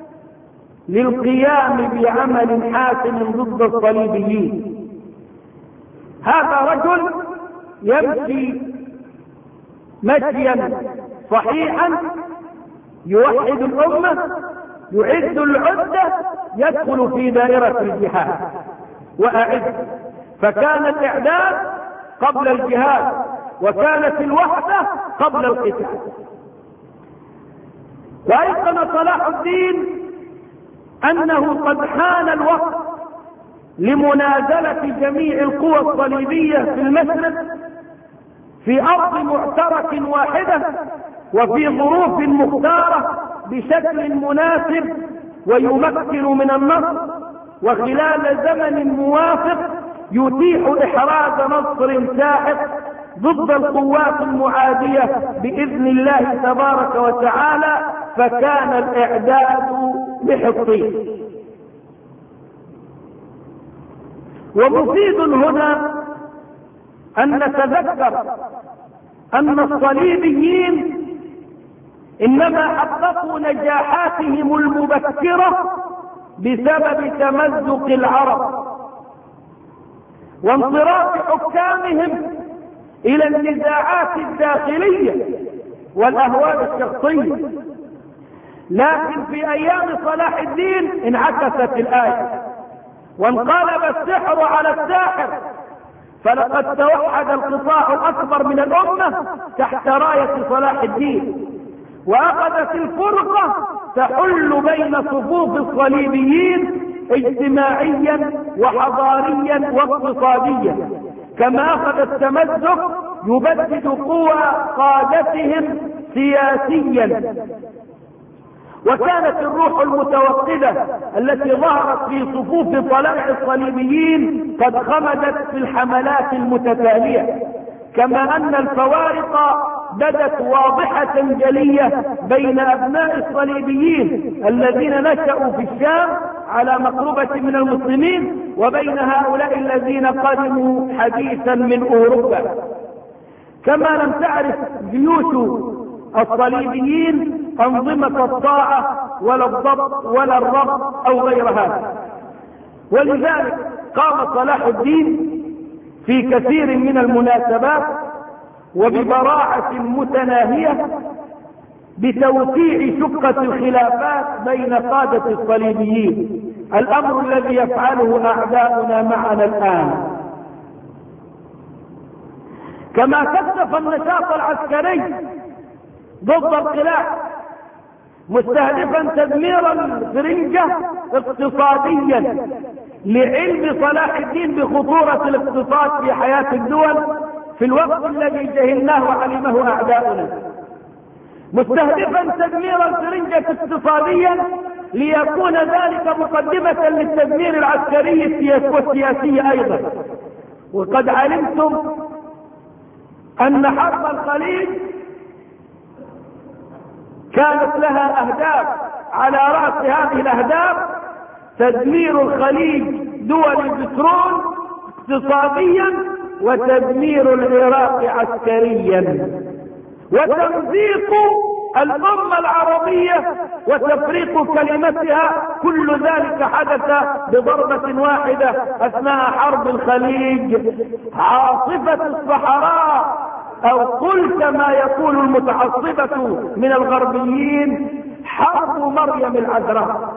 للقيام بعمل حاسم ضد الصليبيين. هذا رجل يمشي مشيا صحيحا يوحد الأمة، يعد العدة، يدخل في دائرة الجهاد وأعد. فكان الإعداد قبل الجهاد، وكانت الوحدة قبل القتال. وأيقن صلاح الدين أنه قد حان الوقت لمنازلة جميع القوى الصليبية في المشرق في أرض معترك واحدة وفي ظروف مختارة بشكل مناسب ويمكن من النصر، وخلال زمن موافق يتيح إحراز نصر ساحق ضد القوات المعادية بإذن الله تبارك وتعالى. فكان الإعداد بحطين. ومفيد هنا أن نتذكر أن الصليبيين إنما حققوا نجاحاتهم المبكرة بسبب تمزق العرب وانصراف حكامهم إلى النزاعات الداخلية والأهواء الشخصية. لكن في أيام صلاح الدين انعكست الآية وانقلب السحر على الساحر، فلقد توحد القطاع الأكبر من الأمة تحت راية صلاح الدين، وأخذت الفرقة تحل بين صفوف الصليبيين اجتماعيا وحضاريا واقتصاديا، كما أخذ التمزق يبدد قوى قادتهم سياسيا. وكانت الروح المتوقدة التي ظهرت في صفوف طلائع الصليبيين قد خمدت في الحملات المتتالية، كما أن الفوارق بدت واضحة جلية بين أبناء الصليبيين الذين نشأوا في الشام على مقربة من المسلمين وبين هؤلاء الذين قدموا حديثا من أوروبا. كما لم تعرف جيوش الصليبيين أنظمة الطاعة ولا الضبط ولا الربط أو غير هذا. ولذلك قام صلاح الدين في كثير من المناسبات وببراعة متناهية بتوسيع شقة الخلافات بين قادة الصليبيين، الأمر الذي يفعله أعداؤنا معنا الآن. كما كثف النشاط العسكري ضد القلاع مستهدفا تدمير الفرنجة اقتصاديا، لعلم صلاح الدين بخطورة الاقتصاد في حياة الدول في الوقت الذي جهلناه وعلمه أعداؤنا، مستهدفا تدمير الفرنجة اقتصاديا ليكون ذلك مقدمة للتدمير العسكري والسياسي أيضا. وقد علمتم أن حرب الخليج كانت لها أهداف، على رأس هذه الأهداف تدمير الخليج دول البترول اقتصاديا، وتدمير العراق عسكريا، وتمزيق الأمة العربية وتفريق كلمتها. كل ذلك حدث بضربة واحدة أثناء حرب الخليج. عاصفة الصحراء، أو قل كما يقول المتعصبة من الغربيين حرب مريم العذراء.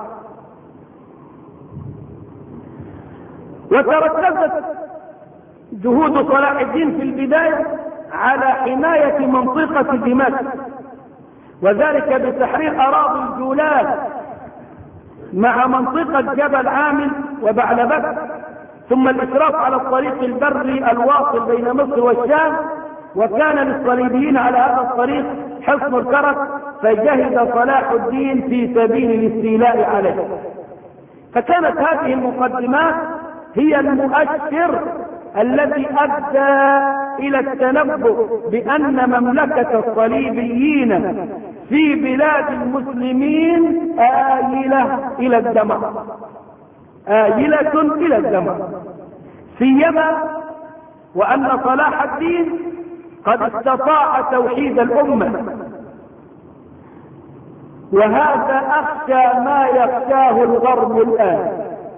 وتركزت جهود صلاح الدين في البداية على حماية منطقة دمشق، وذلك بتحرير أراضي الجولان مع منطقة جبل عامل وبعلبك، ثم الإشراف على الطريق البري الواصل بين مصر والشام. وكان للصليبيين على هذا الطريق حصن الكرك، فجهد صلاح الدين في سبيل الاستيلاء عليه. فكانت هذه المقدمات هي المؤشر الذي أدى إلى التنبؤ بأن مملكة الصليبيين في بلاد المسلمين آيلة إلى الدمار، آيلة إلى الدمار، سيما وأن صلاح الدين قد استطاع توحيد الأمة، وهذا أخشى ما يخشاه الغرب الآن.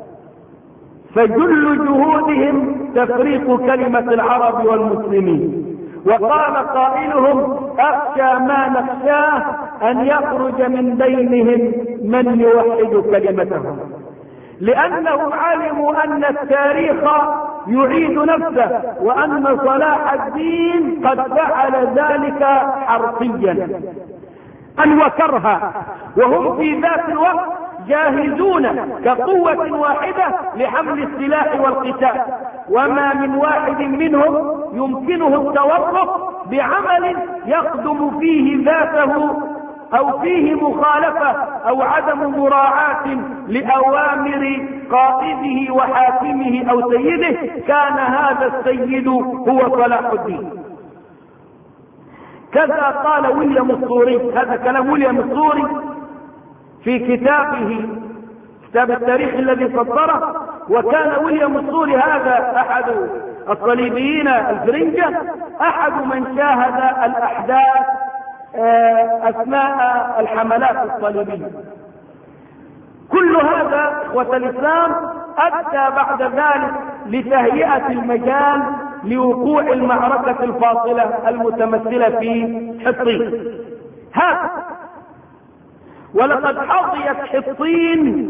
فجل جهودهم تفريق كلمة العرب والمسلمين. وقال قائلهم أخشى ما نخشاه أن يخرج من بينهم من يوحد كلمتهم، لأنهم علموا أن التاريخ يعيد نفسه، وأن صلاح الدين قد فعل ذلك حرفيا أن وكرها، وهم في ذات الوقت جاهزون كقوة واحدة لحمل السلاح والقتال، وما من واحد منهم يمكنه التورط بعمل يخدم فيه ذاته أو فيه مخالفة أو عدم مراعاة لأوامر قائده وحاكمه أو سيده، كان هذا السيد هو صلاح الدين. كذا قال ويليام الصوري، هذا كلام ويليام الصوري في كتابه كتاب التاريخ الذي صدره. وكان ويليام الصوري هذا أحد الصليبيين الفرنجة، أحد من شاهد الأحداث أثناء الحملات الصليبية. كل هذا إخوة الإسلام أدى بعد ذلك لتهيئة المجال لوقوع المعركة الفاصلة المتمثلة في حطين. هذا ولقد حظيت حطين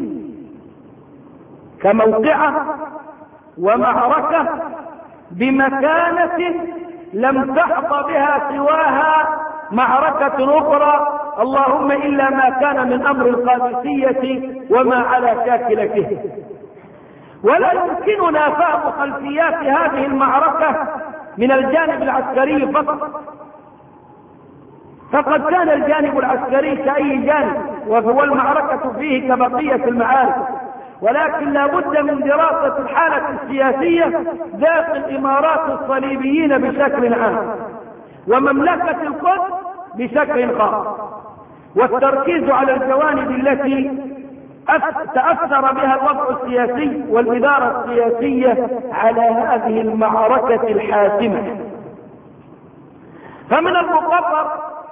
كموقعة ومعركة بمكانة لم تحظى بها سواها معركة أخرى، اللهم إلا ما كان من أمر القادسية وما على شاكلته. ولا يمكننا فهم خلفيات هذه المعركة من الجانب العسكري فقط، فقد كان الجانب العسكري كأي جانب، وهو المعركة فيه كبقية المعارك، ولكن لا بد من دراسة الحالة السياسية داخل إمارات الصليبيين بشكل عام، ومملكة القدس بشكل خاص، والتركيز على الجوانب التي تأثر بها الوضع السياسي والإدارة السياسية على هذه المعركة الحاسمة. فمن المقرر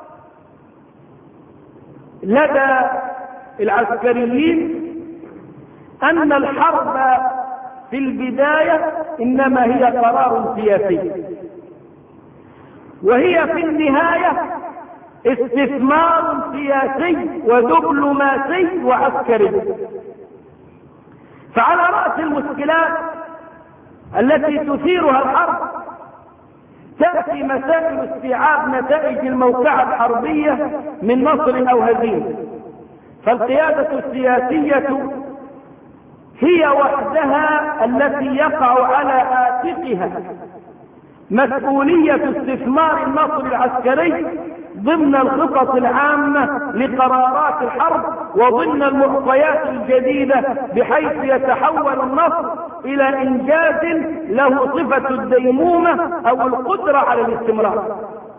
لدى العسكريين أن الحرب في البداية إنما هي قرار سياسي، وهي في النهاية استثمار سياسي ودبلوماسي وعسكري. فعلى رأس المشكلات التي تثيرها الحرب تأتي مسائل استيعاب نتائج الموقعة الحربية من نصر أو هزيمة. فالقيادة السياسية هي وحدها التي يقع على عاتقها مسؤولية استثمار النصر العسكري ضمن الخطط العامة لقرارات الحرب وضمن المعطيات الجديدة، بحيث يتحول النصر إلى إنجاز له صفة الديمومة أو القدرة على الاستمرار.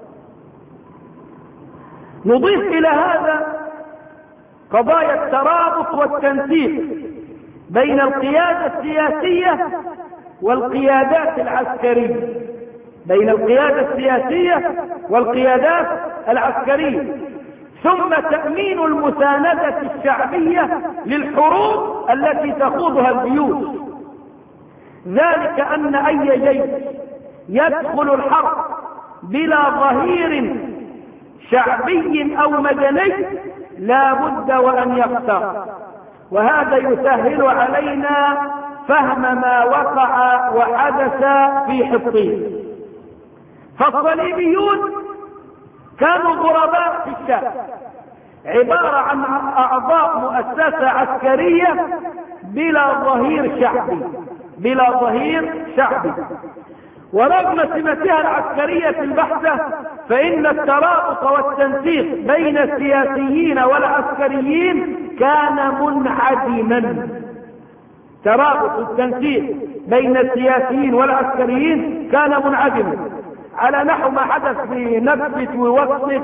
نضيف إلى هذا قضايا الترابط والتنسيق بين القيادة السياسية والقيادات العسكرية، بين القيادة السياسية والقيادات العسكرية، ثم تأمين المساندة الشعبية للحروب التي تخوضها الجيوش. ذلك أن أي جيش يدخل الحرب بلا ظهير شعبي أو مدني لا بد وأن يخسر، وهذا يسهل علينا فهم ما وقع وحدث في حطين. فالصليبيون كانوا غرباء في الشام، عبارة عن أعضاء مؤسسة عسكرية بلا ظهير شعبي، بلا ظهير شعبي. ورغم سمتها العسكرية البحتة فإن الترابط والتنسيق بين السياسيين والعسكريين كان منعدما. ترابط التنسيق بين السياسيين والعسكريين كان منعدما، على نحو ما حدث في نكبة ووقت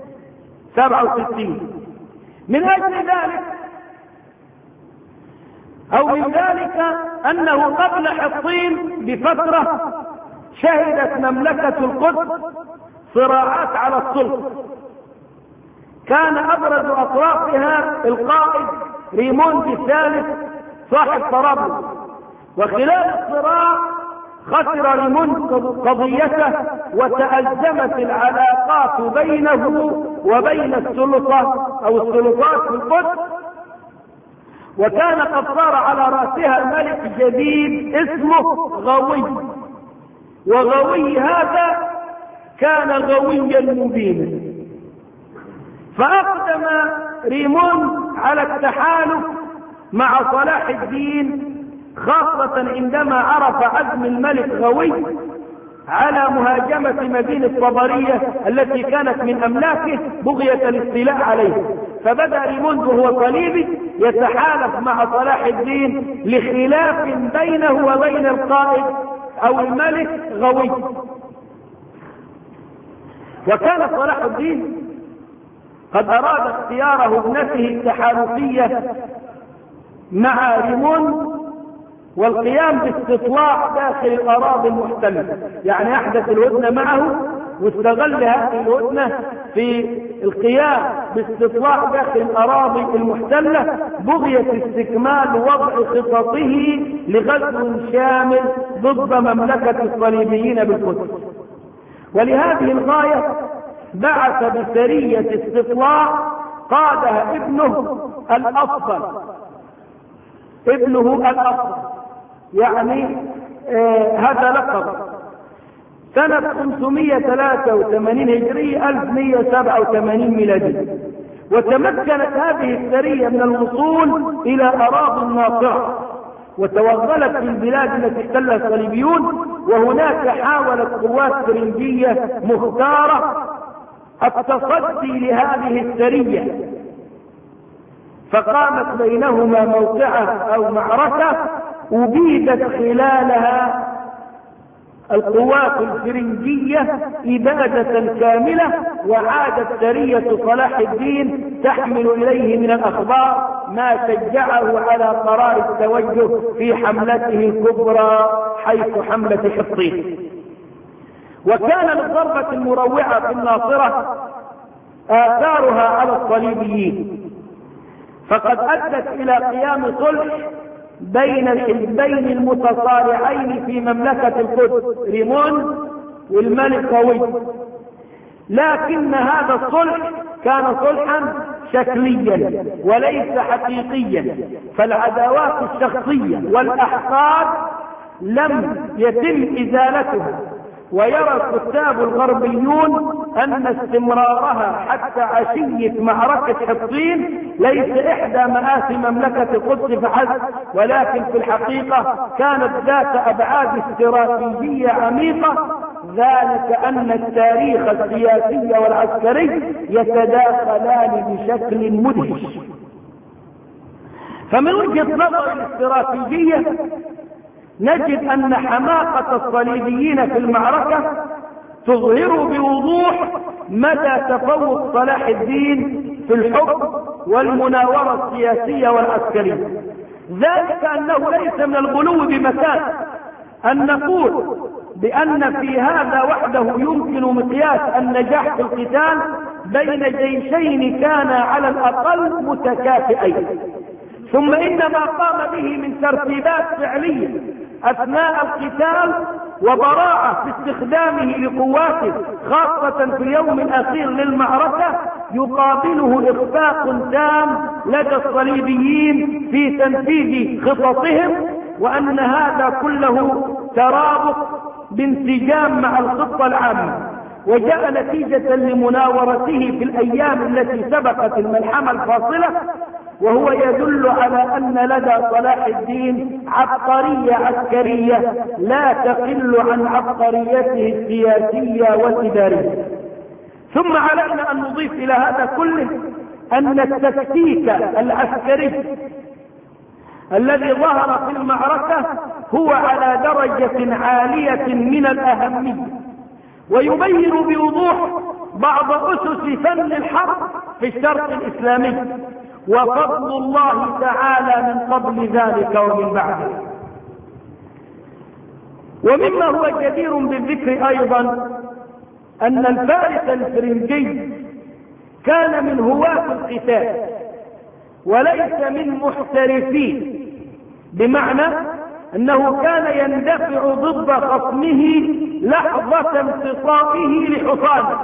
67. من أجل ذلك أو من ذلك أنه قبل حطين بفترة شهدت مملكة القدس صراعات على السلطة، كان أبرز أطرافها القائد ريموند الثالث صاحب طرابلس، وخلال الصراع خسر ريموند قضيته وتأزمت العلاقات بينه وبين السلطة أو السلطات في القدس، وكان قد صار على رأسها ملك جديد اسمه غوي، وغوي هذا كان غويا مبينا. فأقدم ريمون على التحالف مع صلاح الدين، خاصة عندما عرف عزم الملك غوي على مهاجمة مدينة طبرية التي كانت من أملاكه بغية الاستيلاء عليه. فبدأ ريموند وهو صليبي يتحالف مع صلاح الدين لخلاف بينه وبين القائد أو الملك غوي. وكان صلاح الدين قد أراد اختياره ابنته التحالفية مع ريموند والقيام باستطلاع داخل الأراضي المحتلة، يعني أحدث الهدنة معه واستغل هذه الهدنة في القيام باستطلاع داخل الأراضي المحتلة بغية استكمال وضع خططه لغزو شامل ضد مملكة الصليبيين بالقدس. ولهذه الغاية بعث بسرية استطلاع قادها ابنه الأفضل، ابنه الأفضل يعني هذا لقب، سنة 583 هجرية 1187 ميلادي. وتمكنت هذه السرية من الوصول إلى أراضي الناصرة وتوغلت في البلاد التي احتلها الصليبيون، وهناك حاولت قوات فرنجية مختارة التصدي لهذه السرية، فقامت بينهما موقعة أو معركة أبيدت خلالها القوات الفرنجية إبادة كاملة، وعادت سرية صلاح الدين تحمل إليه من الأخبار ما شجعه على قرار التوجه في حملته الكبرى حيث حملة حطين. وكان للضربة المروعة في الناصرة آثارها على الصليبيين، فقد أدت إلى قيام صلح بين الحزبين المتصارعين في مملكة القدس، ريمون والملك قوي، لكن هذا الصلح كان صلحا شكليا وليس حقيقيا، فالعداوات الشخصية والأحقاد لم يتم إزالتها. ويرى الكتاب الغربيون أن استمرارها حتى عشية معركة حطين ليس إحدى مآسي مملكة القدس فحسب، ولكن في الحقيقة كانت ذات أبعاد استراتيجية عميقة، ذلك أن التاريخ السياسي والعسكري يتداخلان بشكل مدهش. فمن وجهة نظر الاستراتيجية نجد أن حماقة الصليبيين في المعركة تظهر بوضوح مدى تفوق صلاح الدين في الحكم والمناورة السياسية والعسكرية، ذلك أنه ليس من الغلو بمكان أن نقول بأن في هذا وحده يمكن مقياس النجاح في القتال بين جيشين كانا على الأقل متكافئين، ثم إن ما قام به من ترتيبات فعلية أثناء القتال وبراعة في استخدامه لقواته خاصة في اليوم الأخير للمعركة يقابله إخفاق تام لدى الصليبيين في تنفيذ خططهم، وأن هذا كله ترابط بانسجام مع الخطة العامة، وجاء نتيجة لمناورته في الأيام التي سبقت الملحمة الفاصلة، وهو يدل على أن لدى صلاح الدين عبقرية عسكرية لا تقل عن عبقريته السياسية والإدارية. ثم علينا أن نضيف إلى هذا كله أن التكتيك العسكري الذي ظهر في المعركة هو على درجة عالية من الأهمية، ويبين بوضوح بعض أسس فن الحرب في الشرق الإسلامي وفضل الله تعالى من قبل ذلك ومن بعده. ومما هو جدير بالذكر أيضا أن الفارس الفرنجي كان من هواة القتال وليس من محترفين، بمعنى أنه كان يندفع ضد خصمه لحظة انتصابه لحصانه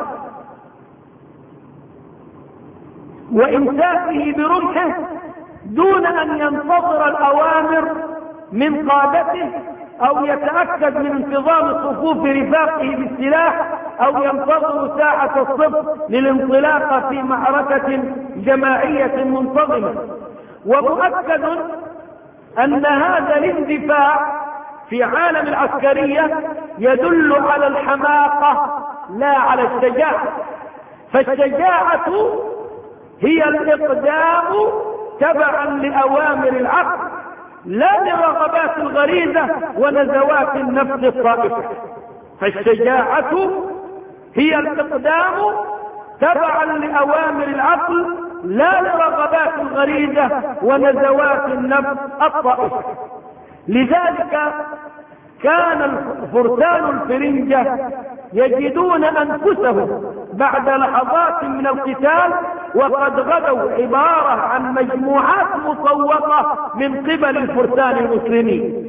وإمساكه برمحه دون أن ينتظر الأوامر من قادته أو يتأكد من انتظام صفوف رفاقه بالسلاح أو ينتظر ساعة الصبح للانطلاق في معركة جماعية منتظمة. ومؤكد أن هذا الاندفاع في عالم العسكرية يدل على الحماقة لا على الشجاعة، فالشجاعة هي الإقدام تبعا لأوامر العقل لا لرغبات الغريزة ونزوات النفس الطائفة. فالشجاعة هي الإقدام تبعا لأوامر العقل لا لرغبات الغريزة ونزوات النفس الطائفة. لذلك كان الفرسان الفرنجة يجدون أنفسهم بعد لحظات من القتال وقد غدوا عبارة عن مجموعات مصوتة من قبل الفرسان المسلمين،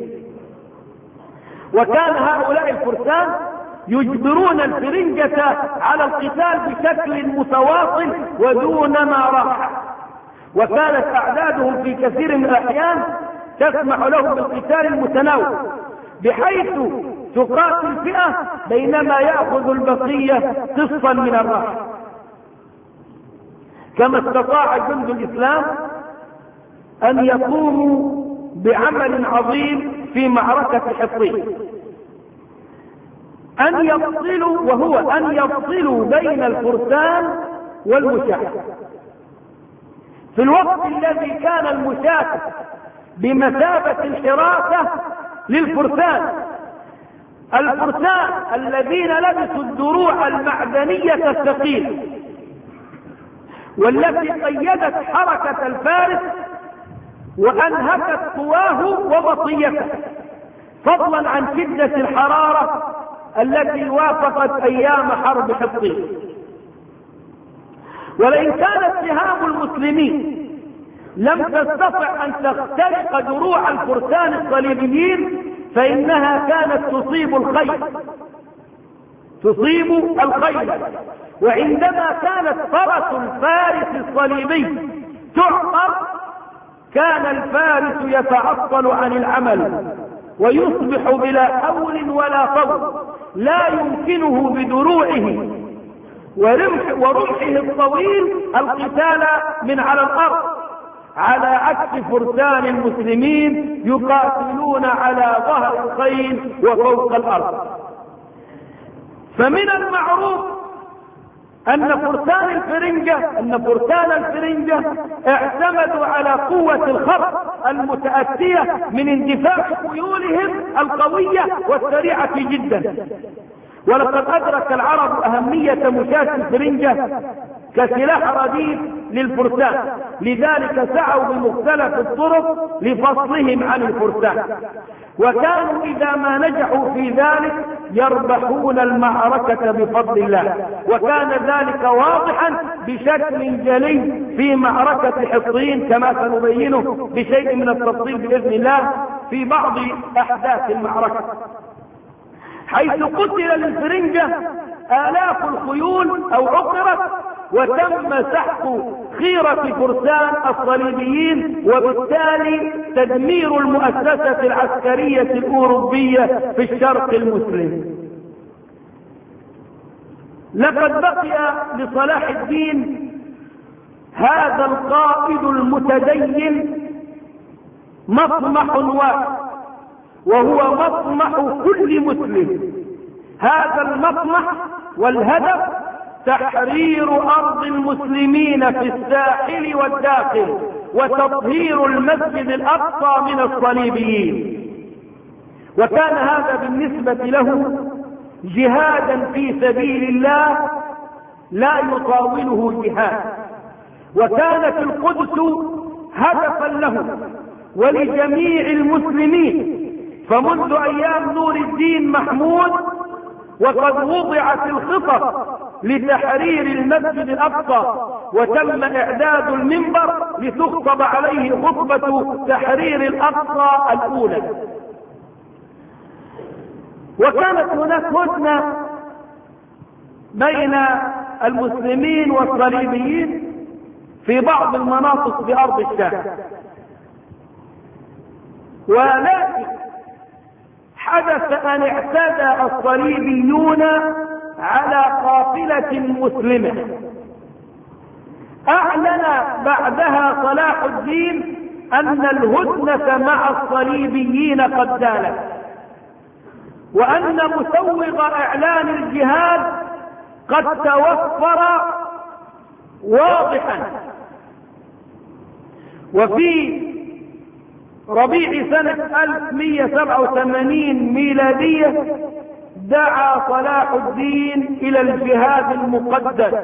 وكان هؤلاء الفرسان يجبرون الفرنجة على القتال بشكل متواصل ودون ما راحة، وكانت أعدادهم في كثير من الأحيان تسمح لهم بالقتال المتناوب، بحيث تقاتل فئة بينما يأخذ البقية قسطا من الراحة، كما استطاع جند الإسلام أن يقوموا بعمل عظيم في معركة حطين، أن يفصلوا، وهو أن يفصلوا بين الفرسان والمشاة في الوقت الذي كان المشاة بمثابة الحراسة للفرسان. الفرسان الذين لبسوا الدروع المعدنية الثقيلة والتي قيدت حركة الفارس وأنهكت قواه وبطيته، فضلا عن شدة الحرارة التي وافقت أيام حرب حطين. ولئن كانت سهام المسلمين لم تستطع أن تخترق دروع الفرسان الصليبيين فإنها كانت تصيب الخيل. وعندما كانت فرس الفارس الصليبي تعقر كان الفارس يتعطل عن العمل ويصبح بلا حول ولا قوة، لا يمكنه بدروعه ورمحه الطويل القتال من على الأرض، على عكس فرسان المسلمين يقاتلون على ظهر الخيل وفوق الأرض. فمن المعروف أن فرسان الفرنجة اعتمدوا على قوة الخط المتأتية من اندفاع خيولهم القوية والسريعة جدا. ولقد أدرك العرب أهمية مشاة الفرنجة كسلاح رديف للفرسان، لذلك سعوا بمختلف الطرق لفصلهم عن الفرسان، وكانوا إذا ما نجحوا في ذلك يربحون المعركة بفضل الله. وكان ذلك واضحا بشكل جلي في معركة حطين كما سنبينه بشيء من التفصيل بإذن الله في بعض أحداث المعركة، حيث قتل للفرنجة آلاف الخيول أو عقرت، وتم سحق خيرة فرسان الصليبيين وبالتالي تدمير المؤسسة العسكرية الأوروبية في الشرق المسلم. لقد بقي لصلاح الدين هذا القائد المتدين مطمح واحد، وهو مطمح كل مسلم. هذا المطمح والهدف تحرير أرض المسلمين في الساحل والداخل وتطهير المسجد الأقصى من الصليبيين. وكان هذا بالنسبة له جهادا في سبيل الله لا يطاوله جهاد، وكانت القدس هدفا له ولجميع المسلمين. فمنذ أيام نور الدين محمود وقد وضعت الخطط لتحرير المسجد الأقصى، وتم إعداد المنبر لتخطب عليه خطبة تحرير الأقصى الأولى. وكانت هناك هدنة بين المسلمين والصليبيين في بعض المناطق بأرض الشام، ولكن حدث أن اعتدى الصليبيون على قافلة مسلمة. أعلن بعدها صلاح الدين أن الهدنة مع الصليبيين قد زالت، وأن مسوغ إعلان الجهاد قد توفر واضحا. وفي ربيع سنة 1187 ميلادية دعا صلاح الدين إلى الجهاد المقدس،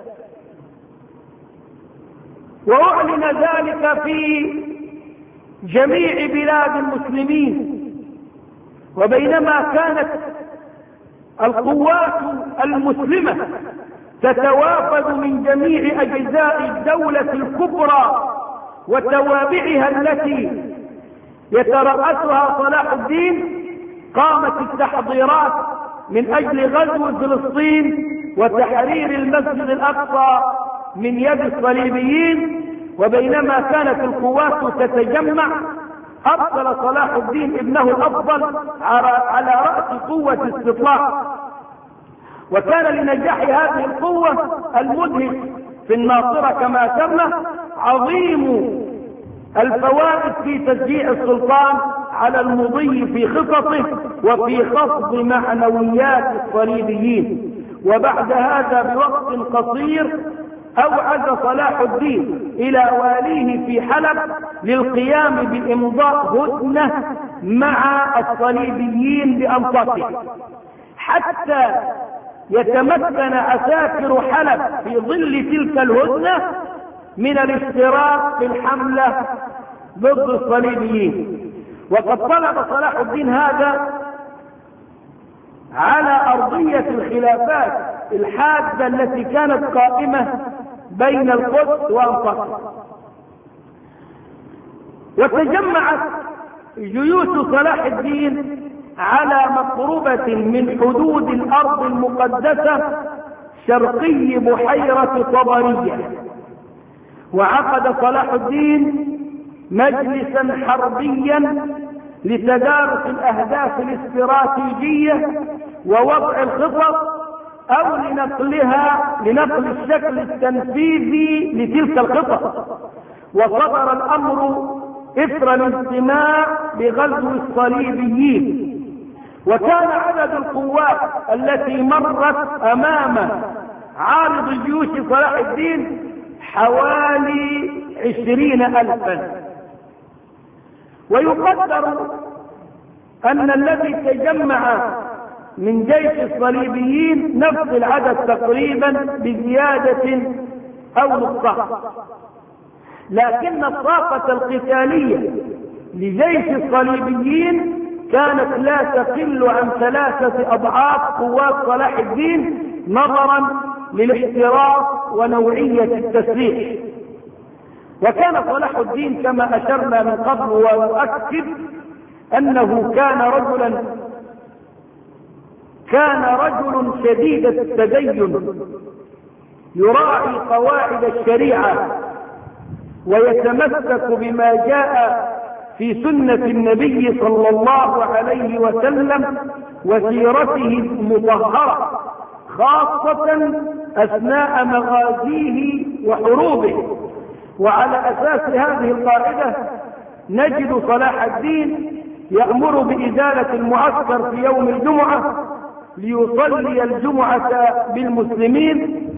وأعلن ذلك في جميع بلاد المسلمين. وبينما كانت القوات المسلمة تتوافد من جميع أجزاء الدولة الكبرى وتوابعها التي يترأسها صلاح الدين، قامت التحضيرات من أجل غزو فلسطين وتحرير المسجد الأقصى من يد الصليبيين. وبينما كانت القوات تتجمع أرسل صلاح الدين ابنه الأفضل على رأس قوة استطلاع. وكان لنجاح هذه القوة المدهش في الناصرة كما سمى عظيم الفوائد في تشجيع السلطان على المضي في خططه وفي خفض معنويات الصليبيين. وبعد هذا بوقت قصير أوعد صلاح الدين إلى واليه في حلب للقيام بإمضاء هدنة مع الصليبيين بأنفسهم، حتى يتمكن عساكر حلب في ظل تلك الهدنة من الاشتراك في الحملة ضد الصليبيين. وقد طلب صلاح الدين هذا على أرضية الخلافات الحادة التي كانت قائمة بين القدس وأنطاكيا. وتجمعت جيوش صلاح الدين على مقربة من حدود الأرض المقدسة شرقي بحيرة طبرية. وعقد صلاح الدين مجلسا حربيا لتدارس الأهداف الاستراتيجية ووضع الخطط أو لنقل الشكل التنفيذي لتلك الخطط. وصدر الأمر إثر الاجتماع بغزو الصليبيين. وكان عدد القوات التي مرت أمام عارض جيوش صلاح الدين حوالي 20,000. ويقدر أن الذي تجمع من جيش الصليبيين نفس العدد تقريبا بزيادة أو نقصان، لكن الطاقة القتالية لجيش الصليبيين كانت لا تقل عن 3 أضعاف قوات صلاح الدين نظرا للاحتراف ونوعية التسليح. وكان صلاح الدين كما أشرنا من قبل وأؤكد أنه كان رجل شديد التدين يراعي قواعد الشريعة ويتمسك بما جاء في سنة النبي صلى الله عليه وسلم وسيرته المطهرة، خاصة أثناء مغازيه وحروبه. وعلى أساس هذه القاعدة نجد صلاح الدين يأمر بإزالة المعسكر في يوم الجمعة ليصلي الجمعة بالمسلمين.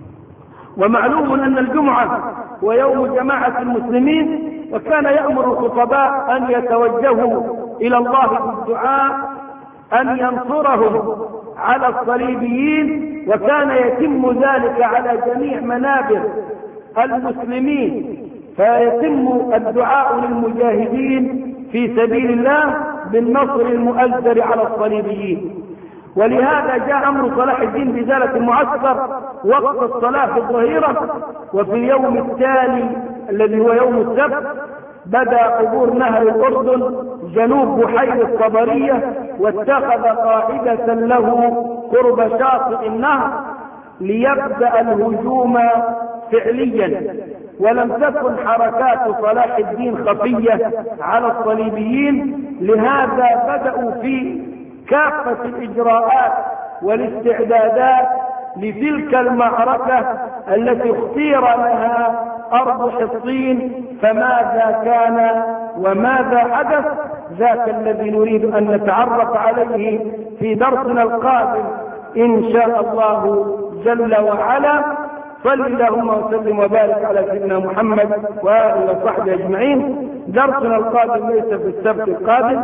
ومعلوم أن الجمعة هو يوم جماعة المسلمين، وكان يأمر الخطباء أن يتوجهوا إلى الله بالدعاء أن ينصرهم على الصليبيين. وكان يتم ذلك على جميع منابر المسلمين، فيتم الدعاء للمجاهدين في سبيل الله بالنصر المؤزر على الصليبيين. ولهذا جاء أمر صلاح الدين بإزالة المعسكر وقت الصلاة في الظهيرة. وفي اليوم التالي الذي هو يوم السبت بدأ عبور نهر الأردن جنوب بحيرة طبرية، واتخذ قاعدة له قرب شاطئ النهر ليبدأ الهجوم فعليا. ولم تكن حركات صلاح الدين خفية على الصليبيين، لهذا بدأوا في كافة الإجراءات والاستعدادات لتلك المعركة التي اختير لها أرض حصين. فماذا كان وماذا حدث؟ ذاك الذي نريد أن نتعرف عليه في درسنا القادم إن شاء الله جل وعلا. صل اللهم وسلم وبارك على سيدنا محمد وآله وصحبه أجمعين. درسنا القادم ليس في السبت القادم،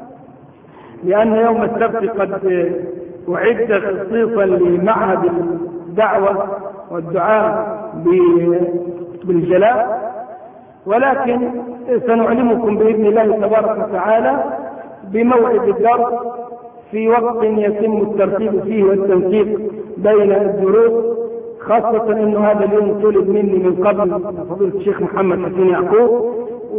لأن يوم السبت قد أعد خصيصا لمعهد الدعوة والدعاء بالجلاء، ولكن سنعلمكم بإذن الله تبارك وتعالى بموعد الدرس في وقت يتم الترتيب فيه والتنسيق بين الدروس، خاصة أن هذا اليوم طلب مني من قبل فضيلة الشيخ محمد حسين يعقوب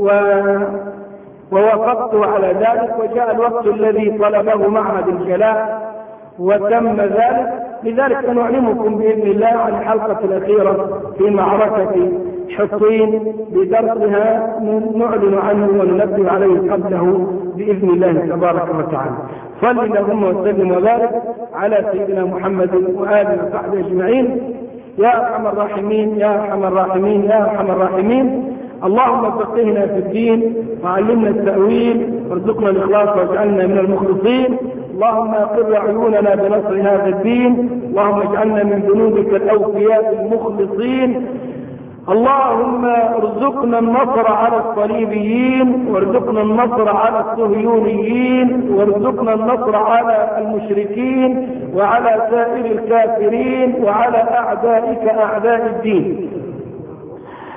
ووافقته على ذلك، وجاء الوقت الذي طلبه معهد الجلاء وتم ذلك. لذلك سنعلمكم بإذن الله عن الحلقة الأخيرة في معركة حصين بدرسها نعلن عنه وننبه عليه قبله بإذن الله تبارك وتعالى. صل اللهم وسلم وبارك على سيدنا محمد وآله وصحبه أجمعين. يا أرحم الراحمين يا أرحم الراحمين يا أرحم الراحمين. اللهم فقهنا في الدين وعلمنا التأويل وارزقنا الإخلاص واجعلنا من المخلصين. اللهم اقر عيوننا بنصر هذا الدين. اللهم اجعلنا من جنودك الأوفياء المخلصين. اللهم ارزقنا النصر على الصليبيين، وارزقنا النصر على الصهيونيين، وارزقنا النصر على المشركين وعلى سائر الكافرين وعلى أعدائك أعداء الدين.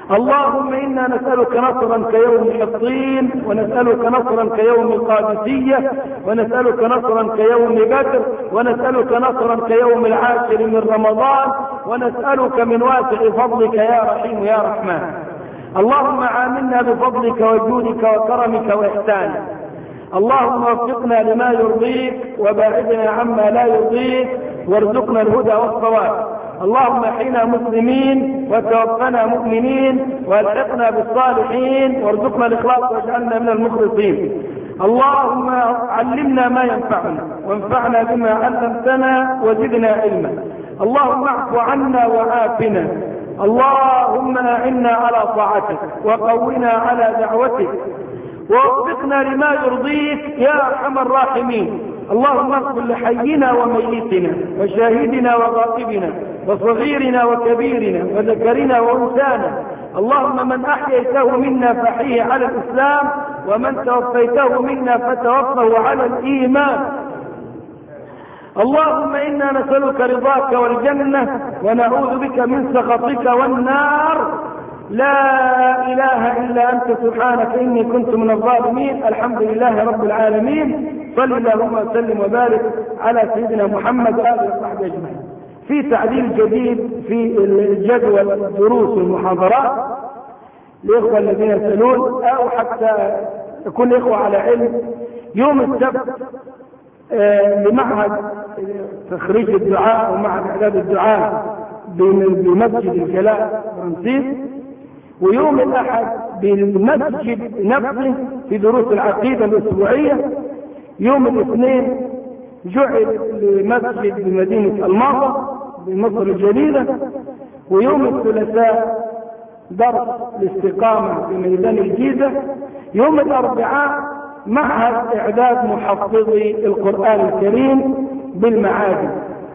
اللهم إنا نسألك نصرا كيوم حطين، ونسألك نصرا كيوم القادسية، ونسألك نصرا كيوم بدر، ونسألك نصرا كيوم العاشر من رمضان، ونسألك من واسع فضلك يا رحيم يا رحمن. اللهم عاملنا بفضلك وجودك وكرمك وإحسانك. اللهم وفقنا لما يرضيك وباعدنا عما لا يرضيك، وارزقنا الهدى والصواب. اللهم احينا مسلمين وتوفنا مؤمنين والحقنا بالصالحين، وارزقنا الاخلاص واجعلنا من المخلصين. اللهم علمنا ما ينفعنا وانفعنا بما علمتنا وزدنا علما. اللهم اعف عنا وعافنا. اللهم اعنا على طاعتك وقونا على دعوتك، ووفقنا لما يرضيك يا ارحم الراحمين. اللهم اغفر لحينا وميتنا وشاهدنا وغائبنا وصغيرنا وكبيرنا وذكرنا وانثانا. اللهم من احييته منا فاحيه على الاسلام، ومن توفيته منا فتوفه على الايمان. اللهم انا نسألك رضاك والجنة، ونعوذ بك من سخطك والنار. لا اله الا انت سبحانك اني كنت من الظالمين. الحمد لله رب العالمين. صل اللهم وسلم وبارك على سيدنا محمد وآله وصحبه اجمعين. في تعديل جديد في الجدول الدروس والمحاضرات للاخوه الذين يسالون، او حتى يكون الاخوه على علم. يوم السبت لمعهد تخريج الدعاء ومعهد اعداد الدعاء بمسجد الجلاء رمسيس، ويوم الاحد بالمسجد نفسه في دروس العقيده الاسبوعيه. يوم الاثنين جعل لمسجد بمدينه الماطه بمصر الجليله، ويوم الثلاثاء درس الاستقامه في ميدان الجيزه. يوم الاربعاء معهد اعداد محفظي القران الكريم بالمعادي.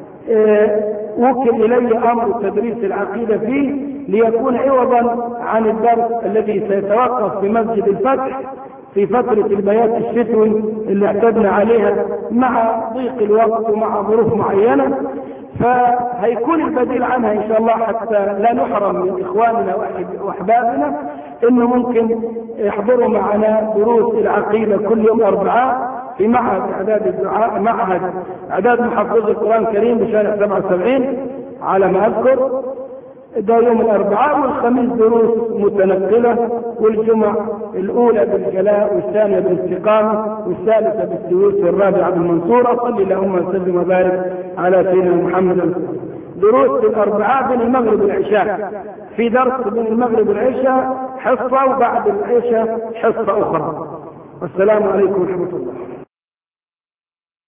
وكل الي امر تدريس العقيده فيه ليكون عوضا عن الدرس الذي سيتوقف في مسجد الفتح في فترة البيات الشتوي اللي اعتدنا عليها مع ضيق الوقت ومع ظروف معينة. فهيكون البديل عنها ان شاء الله حتى لا نحرم من اخواننا واحبابنا انه ممكن يحضروا معنا دروس العقيدة كل يوم اربعاء في معهد اعداد الدعاء، معهد اعداد محفظ القرآن الكريم بشارع 77 على ما اذكر. ده يوم الاربعاء، والخميس دروس متنقلة، والجمع الاولى بالجلاء والثانية بالاستقامة والثالثة بالسويس والرابعة بالمنصورة. صلي اللهم وسلم وبارك على سيدنا محمد. دروس الاربعاء بين المغرب والعشاء، في درس بين المغرب والعشاء حصة، وبعد العشاء حصة اخرى. والسلام عليكم ورحمة الله.